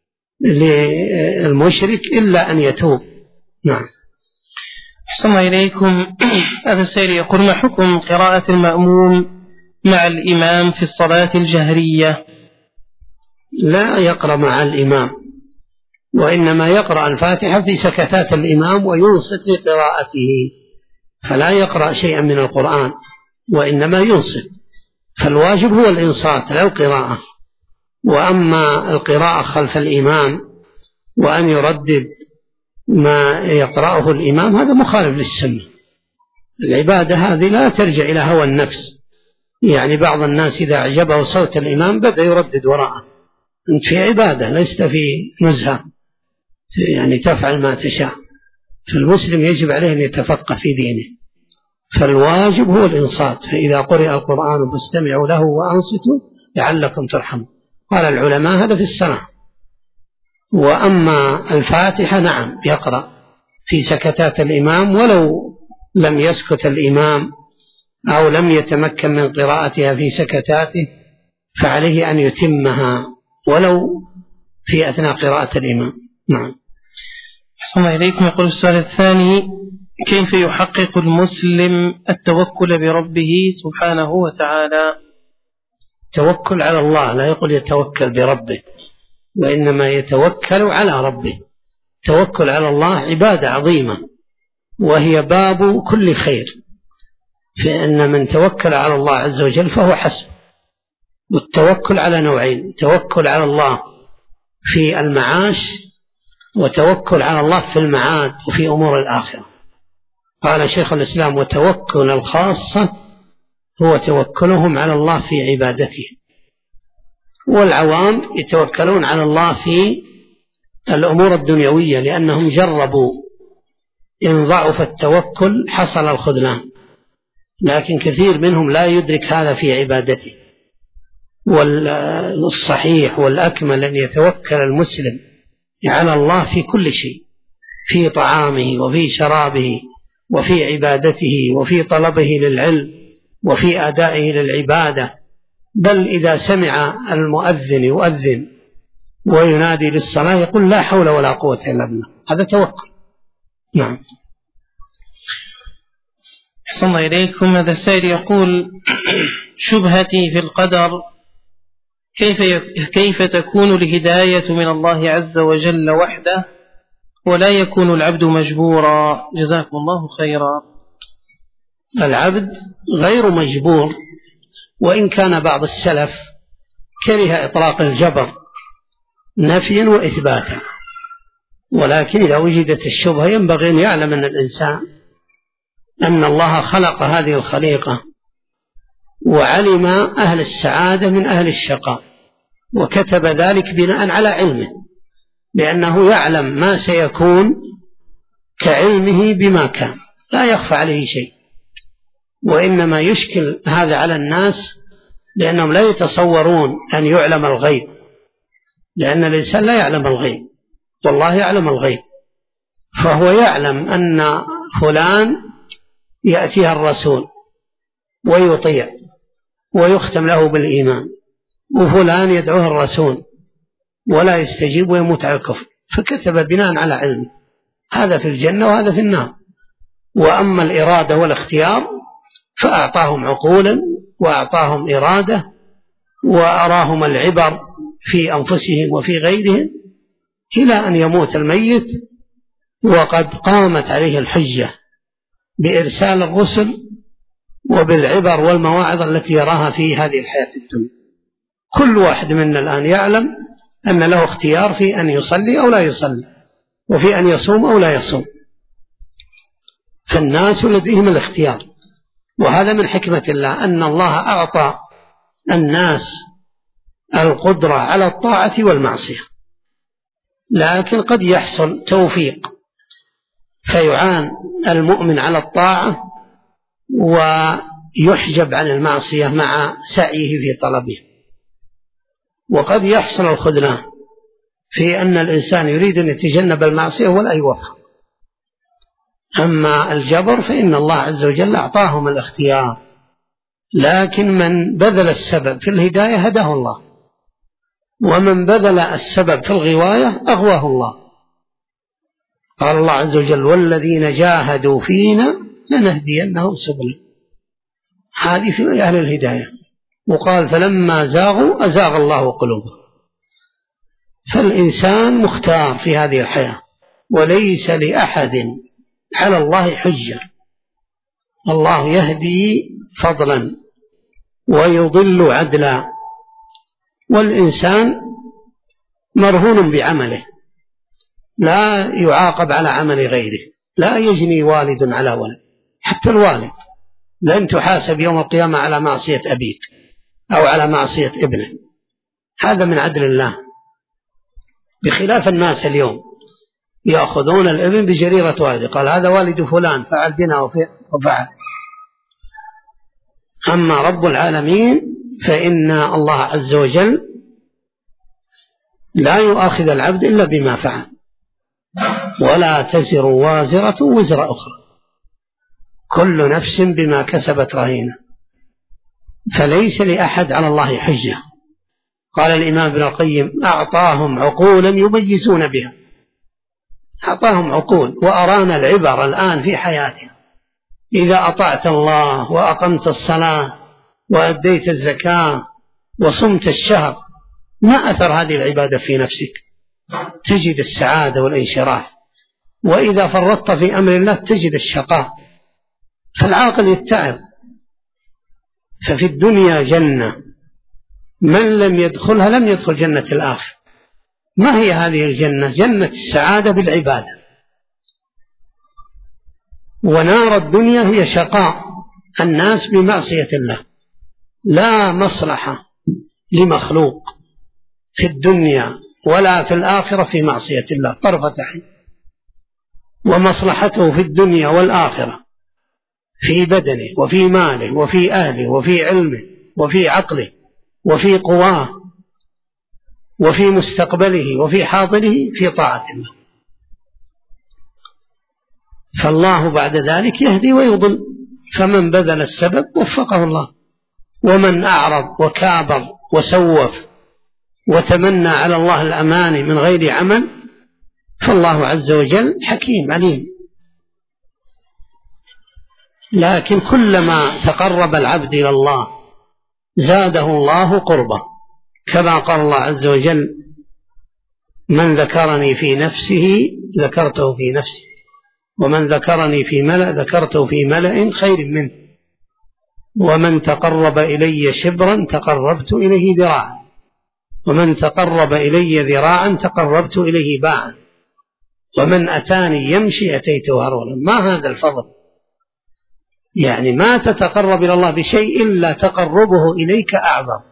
للمشرك إلا أن يتوب. نعم. أحسن إليكم. هذا السائل يقول: ما حكم قراءة المأموم مع الإمام في الصلاة الجهرية؟ لا يقرأ مع الإمام، وإنما يقرأ الفاتحة في سكتات الإمام وينصت لقراءته، فلا يقرأ شيئا من القرآن وإنما ينصت، فالواجب هو الإنصات لا القراءة. وأما القراءة خلف الإمام وأن يردد ما يقرأه الإمام هذا مخالف للسنة. العبادة هذه لا ترجع إلى هوى النفس، يعني بعض الناس إذا أعجبه صوت الإمام بدأ يردد وراءه. أنت في عبادة لست في نزهة، يعني تفعل ما تشاء. فالمسلم يجب عليه أن يتفقه في دينه، فالواجب هو الإنصات. فإذا قرئ القرآن فاستمعوا له وأنصتوا لعلكم ترحمون، قال العلماء هذا في الصلاة. وأما الفاتحة نعم يقرأ في سكتات الإمام، ولو لم يسكت الإمام أو لم يتمكن من قراءتها في سكتاته فعليه أن يتمها ولو في أثناء قراءة الإمام. نعم. أحسن إليكم. يقول السؤال الثاني: كيف يحقق المسلم التوكل بربه سبحانه وتعالى؟ توكل على الله، لا يقول يتوكل بربه، وإنما يتوكل على ربه. توكل على الله عبادة عظيمة وهي باب كل خير، فإن من توكل على الله عز وجل فهو حسب. والتوكل على نوعين: توكل على الله في المعاش، وتوكل على الله في المعاد وفي أمور الآخرة. قال شيخ الإسلام: وتوكل الخاصة هو توكلهم على الله في عبادته، والعوام يتوكلون على الله في الأمور الدنيوية، لأنهم جربوا إن ضعف التوكل حصل الخذلان، لكن كثير منهم لا يدرك هذا في عبادته. والصحيح والأكمل أن يتوكل المسلم على الله في كل شيء، في طعامه وفي شرابه وفي عبادته وفي طلبه للعلم وفي أدائه للعبادة، بل إذا سمع المؤذن يؤذن وينادي للصلاة يقول لا حول ولا قوة إلا بالله، هذا توكل. نعم. أحسن إليكم. هذا السائل يقول: شبهتي في القدر، كيف تكون الهداية من الله عز وجل وحده ولا يكون العبد مجبورا؟ جزاكم الله خيرا. العبد غير مجبور، وإن كان بعض السلف كره إطلاق الجبر نفيا وإثباتا، ولكن إذا وجدت الشبهة ينبغي أن يعلم أن الإنسان أن الله خلق هذه الخليقة وعلم أهل السعادة من أهل الشقاء، وكتب ذلك بناء على علمه، لأنه يعلم ما سيكون كعلمه بما كان، لا يخفى عليه شيء. وإنما يشكل هذا على الناس لأنهم لا يتصورون أن يعلم الغيب، لأن الإنسان لا يعلم الغيب والله يعلم الغيب. فهو يعلم أن فلان يأتيها الرسول ويطيع ويختم له بالإيمان، وفلان يدعوه الرسول ولا يستجيب ويموت على الكفر، فكتب بناء على علمه، هذا في الجنة وهذا في النار. وأما الإرادة والاختيار فأعطاهم عقولا وأعطاهم إرادة وأراهم العبر في أنفسهم وفي غيرهم إلى أن يموت الميت وقد قامت عليه الحجة بإرسال الرسل وبالعبر والمواعظ التي يراها في هذه الحياة الدنيا. كل واحد منا الآن يعلم أن له اختيار في أن يصلي أو لا يصلي، وفي أن يصوم أو لا يصوم. فالناس لديهم الاختيار، وهذا من حكمة الله أن الله أعطى الناس القدرة على الطاعة والمعصية، لكن قد يحصل توفيق فيعان المؤمن على الطاعة ويحجب عن المعصية مع سعيه في طلبه، وقد يحصل الخذلان في أن الإنسان يريد أن يتجنب المعصية ولا يوفق. أما الجبر فإن الله عز وجل أعطاهم الاختيار، لكن من بذل السبب في الهداية هداه الله، ومن بذل السبب في الغواية أغواه الله. قال الله عز وجل: والذين جاهدوا فينا لنهدينهم سبلنا. هذه في أهل الهداية. وقال: فلما زاغوا أزاغ الله قلوبهم. فالإنسان مختار في هذه الحياة، وليس لأحد على الله حجة. الله يهدي فضلا ويضل عدلا، والإنسان مرهون بعمله، لا يعاقب على عمل غيره. لا يجني والد على ولد، حتى الوالد لن تحاسب يوم القيامة على معصية أبيك أو على معصية ابنه، هذا من عدل الله. بخلاف الناس اليوم يأخذون الابن بجريرة والده، قال: هذا والد فلان فعل بنا وفعل. أما رب العالمين فإن الله عز وجل لا يؤاخذ العبد إلا بما فعل، ولا تزر وازرة وزر أخرى، كل نفس بما كسبت رهينة، فليس لأحد على الله حجة. قال الإمام ابن القيم: أعطاهم عقولا يميزون بها. أعطاهم عقول وأرانا العبر الآن في حياتنا. إذا أطعت الله وأقمت الصلاة وأديت الزكاة وصمت الشهر، ما أثر هذه العبادة في نفسك؟ تجد السعادة والانشراح. وإذا فرطت في أمر الله تجد الشقاء. فالعاقل يتعب. ففي الدنيا جنة، من لم يدخلها لم يدخل جنة الآخرة. ما هي هذه الجنة؟ جنة السعادة بالعبادة. ونار الدنيا هي شقاء الناس بمعصية الله. لا مصلحة لمخلوق في الدنيا ولا في الآخرة في معصية الله طرفة عين، ومصلحته في الدنيا والآخرة في بدنه وفي ماله وفي أهله وفي علمه وفي عقله وفي قواه وفي مستقبله وفي حاضره في طاعة الله. فالله بعد ذلك يهدي ويضل، فمن بذل السبب وفقه الله، ومن أعرض وكابر وسوف وتمنى على الله الأماني من غير عمل فالله عز وجل حكيم عليم. لكن كلما تقرب العبد إلى الله زاده الله قربه، كما قال الله عز وجل: من ذكرني في نفسه ذكرته في نفسي، ومن ذكرني في ملأ ذكرته في ملأ خير منه، ومن تقرب إلي شبرا تقربت إليه ذراعا، ومن تقرب إلي ذراعا تقربت إليه باعا، ومن أتاني يمشي أتيته هرولا. ما هذا الفضل؟ يعني ما تتقرب إلى الله بشيء إلا تقربه إليك أعظم.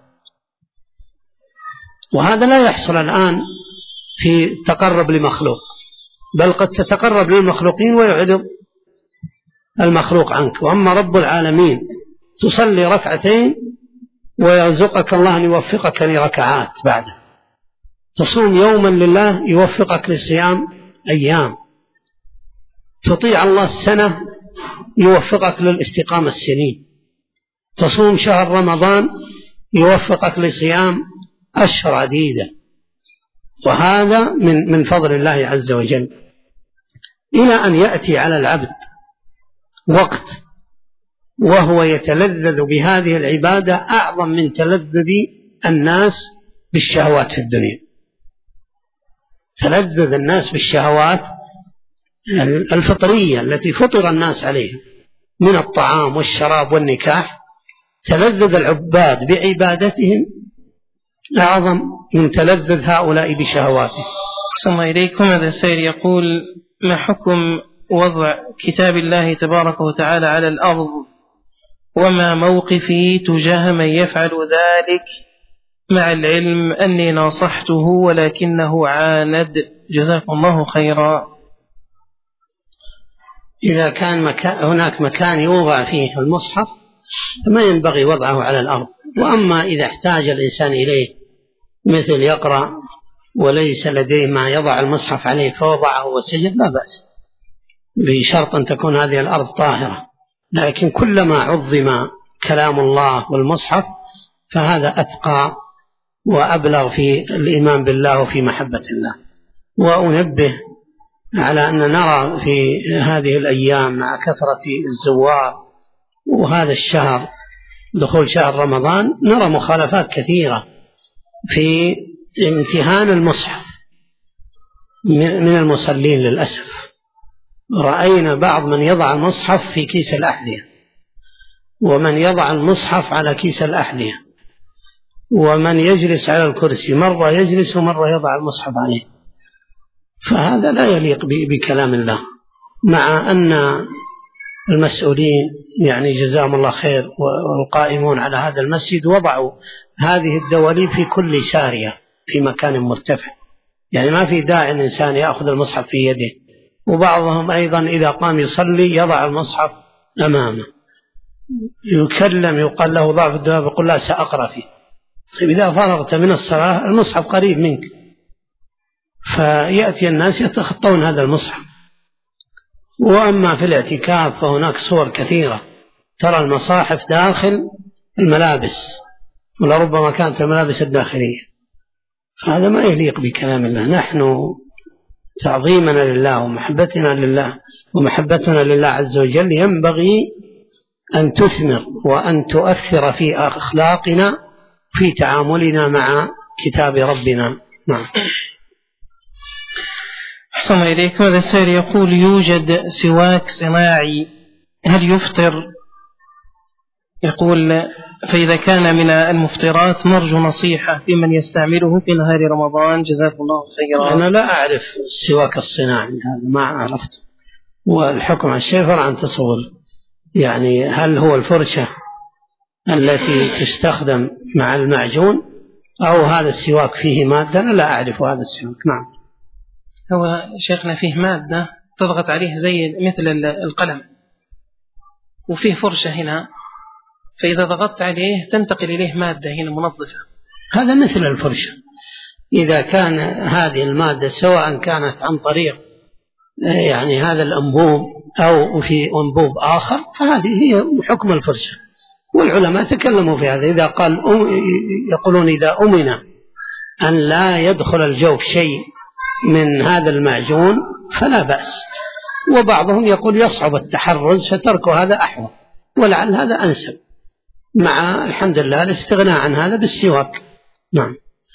وهذا لا يحصل الآن في التقرب لمخلوق، بل قد تتقرب للمخلوقين ويعرض المخلوق عنك. وأما رب العالمين تصلي ركعتين ويرزقك الله أن يوفقك لركعات بعده، تصوم يوما لله يوفقك لصيام أيام، تطيع الله السنة يوفقك للاستقامة السنين، تصوم شهر رمضان يوفقك لصيام أشهر عديدة. وهذا من فضل الله عز وجل، إلى أن يأتي على العبد وقت وهو يتلذذ بهذه العبادة أعظم من تلذذ الناس بالشهوات في الدنيا. تلذذ الناس بالشهوات الفطرية التي فطر الناس عليها من الطعام والشراب والنكاح، تلذذ العباد بعبادتهم أعظم من تلذذ هؤلاء بشهواته. صلى إليكم. هذا السائل يقول: ما حكم وضع كتاب الله تبارك وتعالى على الأرض، وما موقفي تجاه من يفعل ذلك، مع العلم أني ناصحته ولكنه عاند، جزاكم الله خيرا. إذا كان هناك مكان يوضع فيه المصحف ما ينبغي وضعه على الأرض. وأما إذا احتاج الإنسان إليه، مثل يقرأ وليس لديه ما يضع المصحف عليه فوضعه وسجد، لا بأس، بشرط أن تكون هذه الأرض طاهرة. لكن كلما عظم كلام الله والمصحف فهذا أتقى وأبلغ في الإيمان بالله وفي محبة الله. وأنبه على أن نرى في هذه الأيام مع كثرة الزوار وهذا الشهر دخول شهر رمضان نرى مخالفات كثيرة في امتهان المصحف من المصلين للأسف. رأينا بعض من يضع المصحف في كيس الأحذية، ومن يضع المصحف على كيس الأحذية، ومن يجلس على الكرسي، مرة يجلس ومرة يضع المصحف عليه. فهذا لا يليق بكلام الله، مع أن المسؤولين يعني جزاهم الله خير والقائمون على هذا المسجد وضعوا هذه الدواليب في كل سارية في مكان مرتفع، يعني ما في داعي الإنسان يأخذ المصحف في يده. وبعضهم أيضا إذا قام يصلي يضع المصحف أمامه، يكلم يقال له ضع في الدواب، يقول لا سأقرأ فيه. إذا فرغت من الصلاة المصحف قريب منك، فيأتي الناس يتخطون هذا المصحف. وأما في الاعتكاف فهناك صور كثيرة ترى المصاحف داخل الملابس، ولربما كانت الملابس الداخلية، فهذا ما يليق بكلام الله. نحن تعظيمنا لله ومحبتنا لله ومحبتنا لله عز وجل ينبغي أن تثمر وأن تؤثر في أخلاقنا في تعاملنا مع كتاب ربنا. نعم. أحسن إليكم. هذا السائل يقول: يوجد سواك صناعي، هل يفطر؟ يقول: فإذا كان من المفطرات نرجو نصيحة في من يستعمله في نهار رمضان، جزاكم الله خيرا. أنا لا أعرف السواك الصناعي هذا، ما عرفت، والحكم على الشيء فرع عن تصور. يعني هل هو الفرشة التي تستخدم مع المعجون أو هذا السواك فيه مادة؟ أنا لا أعرف هذا السواك. نعم. هو شيخنا فيه مادة تضغط عليه زي مثل القلم، وفيه فرشة هنا، فإذا ضغطت عليه تنتقل إليه مادة هنا منظفة. هذا مثل الفرشة. إذا كان هذه المادة سواء كانت عن طريق يعني هذا الأنبوب أو في أنبوب آخر فهذه هي حكم الفرشة. والعلماء تكلموا في هذا، إذا قال يقولون إذا أمن أن لا يدخل الجوف شيء من هذا المعجون فلا بأس، وبعضهم يقول يصعب التحرز فترك هذا أحوط، ولعل هذا أنسب، مع الحمد لله الاستغناء عن هذا بالسواك. نعم.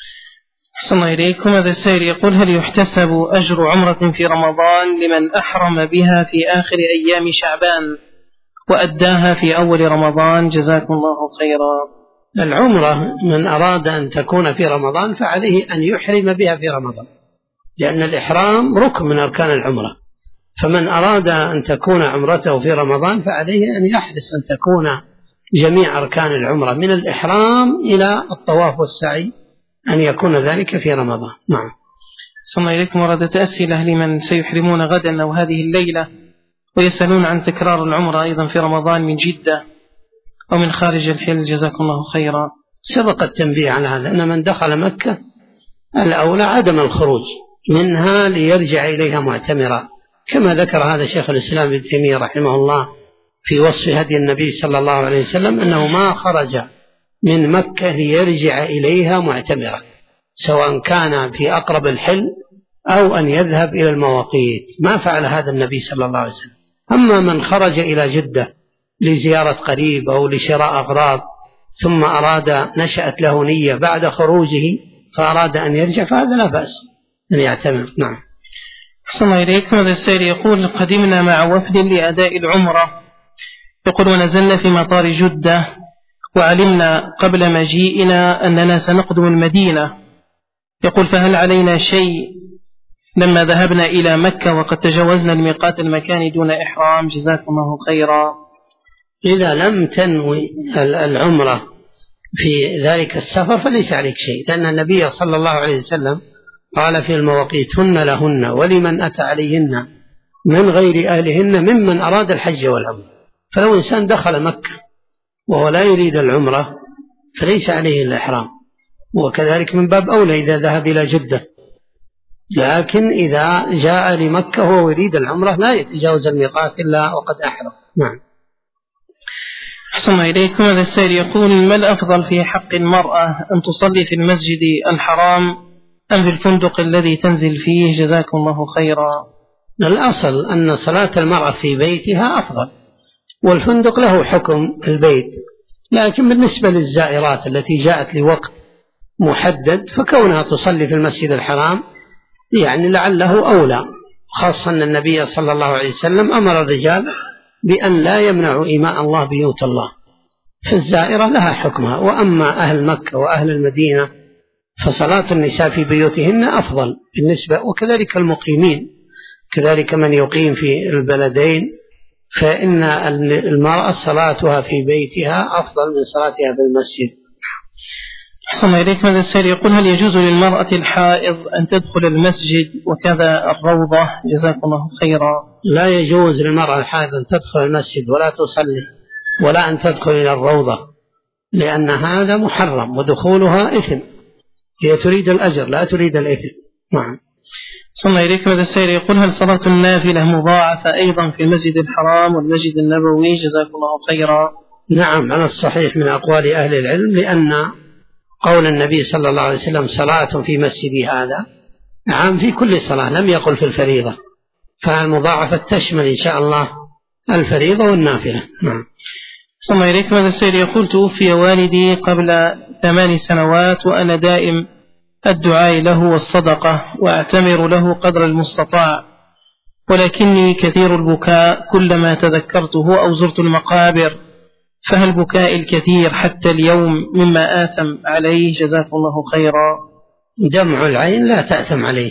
أحسن إليكم. هذا السائل يقول: هل يحتسب أجر عمرة في رمضان لمن أحرم بها في آخر أيام شعبان وأداها في أول رمضان، جزاكم الله خيرا. العمرة من أراد أن تكون في رمضان فعليه أن يحرم بها في رمضان، لأن الإحرام ركن من أركان العمرة، فمن أراد أن تكون عمرته في رمضان فعليه أن يحرص أن تكون جميع أركان العمرة من الإحرام إلى الطواف والسعي أن يكون ذلك في رمضان. نعم. صلى إليكم. وردت أسئلة لمن سيحرمون غدا أو هذه الليلة، ويسألون عن تكرار العمرة أيضا في رمضان من جدة أو من خارج الحل، جزاكم الله خيرا. سبق التنبيه على هذا، أن من دخل مكة الأولى عدم الخروج منها ليرجع إليها معتمرا، كما ذكر هذا شيخ الإسلام ابن تيمية رحمه الله في وصف هدي النبي صلى الله عليه وسلم، أنه ما خرج من مكة ليرجع إليها معتمرا، سواء كان في أقرب الحل أو أن يذهب إلى المواقيت، ما فعل هذا النبي صلى الله عليه وسلم. أما من خرج إلى جدة لزيارة قريب أو لشراء أغراض ثم نشأت له نية بعد خروجه فأراد أن يرجع فهذا لا بأس أن يعتمر. نعم. أحسن الله إليكم. هذا السائل يقول: قدمنا مع وفد لأداء العمرة، يقول: ونزلنا في مطار جدة وعلمنا قبل مجيئنا أننا سنقدم المدينة. يقول: فهل علينا شيء لما ذهبنا إلى مكة وقد تجاوزنا الميقات المكاني دون إحرام؟ جزاكم الله خيرا. إذا لم تنوي العمرة في ذلك السفر فليس عليك شيء، لأن النبي صلى الله عليه وسلم قال في المواقيت: هن لهن ولمن أتى عليهن من غير أهلهن ممن أراد الحج والعمرة. فلو إنسان دخل مكة وهو لا يريد العمرة فليس عليه الإحرام، وكذلك من باب أولى إذا ذهب إلى جدة. لكن إذا جاء لمكة وهو يريد العمرة لا يتجاوز الميقات إلا وقد أحرم. نعم. أحسن إليكم. هذا السائل يقول: ما الأفضل في حق المرأة، أن تصلي في المسجد الحرام أم في الفندق الذي تنزل فيه؟ جزاكم الله خيرا. الأصل أن صلاة المرأة في بيتها أفضل، والفندق له حكم البيت، لكن بالنسبة للزائرات التي جاءت لوقت محدد فكونها تصلي في المسجد الحرام يعني لعله أولى، خاصة أن النبي صلى الله عليه وسلم أمر الرجال بأن لا يمنعوا إيماء الله بيوت الله، فالزائرة لها حكمها. وأما أهل مكة وأهل المدينة فصلاة النساء في بيوتهن أفضل بالنسبة، وكذلك المقيمين، كذلك من يقيم في البلدين، فإن المرأة صلاتها في بيتها أفضل من صلاتها في المسجد. أحسن إليك. هذا السائل يقول: هل يجوز للمرأة الحائض أن تدخل المسجد وكذا الروضة؟ جزاكم الله خيرا. لا يجوز للمرأة الحائض أن تدخل المسجد ولا تصلي ولا أن تدخل إلى الروضة، لأن هذا محرم ودخولها إثم، هي تريد الأجر لا تريد الإثم. نعم. أحسن إليك. هذا السائل يقول: هل صلاة النافلة مضاعفة أيضا في المسجد الحرام والمسجد النبوي؟ جزاكم الله خيرا. نعم، على الصحيح من أقوال أهل العلم، لأن قول النبي صلى الله عليه وسلم: صلاة في مسجدي هذا، عام في كل صلاة، لم يقل في الفريضة، فالمضاعفة تشمل إن شاء الله الفريضة والنافلة. نعم. صلى الله عليكم. هذا السائل يقول: توفي والدي قبل 8 سنوات وأنا دائم الدعاء له والصدقة وأعتمر له قدر المستطاع، ولكني كثير البكاء كلما تذكرته أو زرت المقابر، فهل بكاء الكثير حتى اليوم مما آثم عليه؟ جزاكم الله خيرا. دمع العين لا تأثم عليه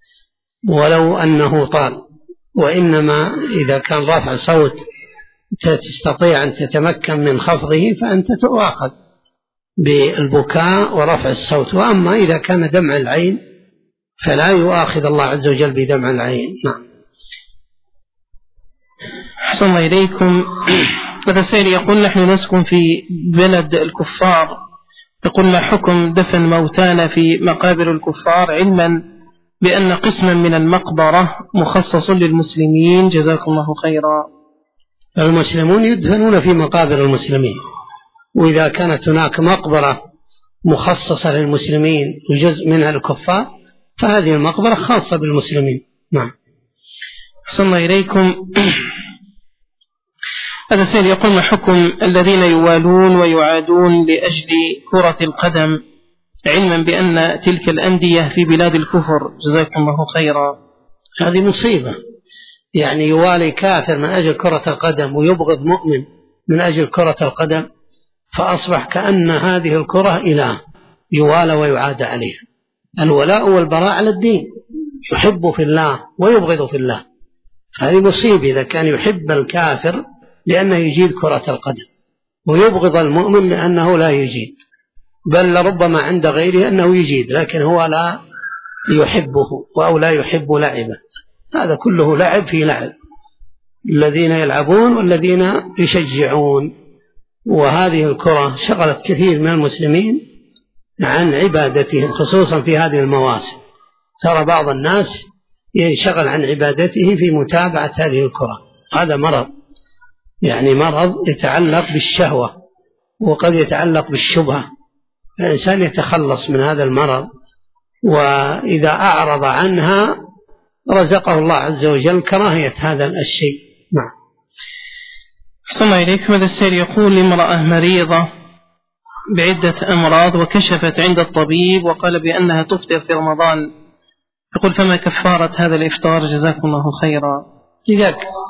ولو أنه طال، وإنما إذا كان رفع صوت تستطيع أن تتمكن من خفضه فأنت تؤاخذ بالبكاء ورفع الصوت، وأما إذا كان دمع العين فلا يؤاخذ الله عز وجل بدمع العين. نعم. أحسن الله إليكم. هذا السائل يقول: نحن نسكن في بلد الكفار، يقول: ما حكم دفن موتانا في مقابر الكفار، علما بأن قسما من المقبرة مخصص للمسلمين؟ جزاكم الله خيرا. المسلمون يدفنون في مقابر المسلمين، وإذا كانت هناك مقبرة مخصصة للمسلمين وجزء منها الكفار فهذه المقبرة خاصة بالمسلمين. نعم. أحسن الله إليكم. هذا السائل يقول: ما حكم الذين يوالون ويعادون لأجل كرة القدم، علما بأن تلك الأندية في بلاد الكفر؟ جزاكم الله خيرا. هذه مصيبة، يعني يوالي كافر من أجل كرة القدم ويبغض مؤمن من أجل كرة القدم، فأصبح كأن هذه الكرة إله يوالى ويعاد عليها. الولاء والبراء على الدين، يحب في الله ويبغض في الله. هذه مصيبة إذا كان يحب الكافر لأنه يجيد كرة القدم ويبغض المؤمن لأنه لا يجيد، بل لربما عند غيره أنه يجيد لكن هو لا يحبه أو لا يحب لعبه. هذا كله لعب في لعب، الذين يلعبون والذين يشجعون. وهذه الكرة شغلت كثير من المسلمين عن عبادتهم، خصوصا في هذه المواسم ترى بعض الناس ينشغل عن عبادته في متابعة هذه الكرة. هذا مرض، يعني مرض يتعلق بالشهوة وقد يتعلق بالشبهة، الإنسان يتخلص من هذا المرض، وإذا أعرض عنها رزقه الله عز وجل كراهية هذا الشيء. نعم. أحسن الله إليكم. هذا السائل يقول: امرأة مريضة بعدة أمراض وكشفت عند الطبيب وقال بأنها تفطر في رمضان، يقول: فما كفارة هذا الإفطار؟ جزاكم الله خيرا.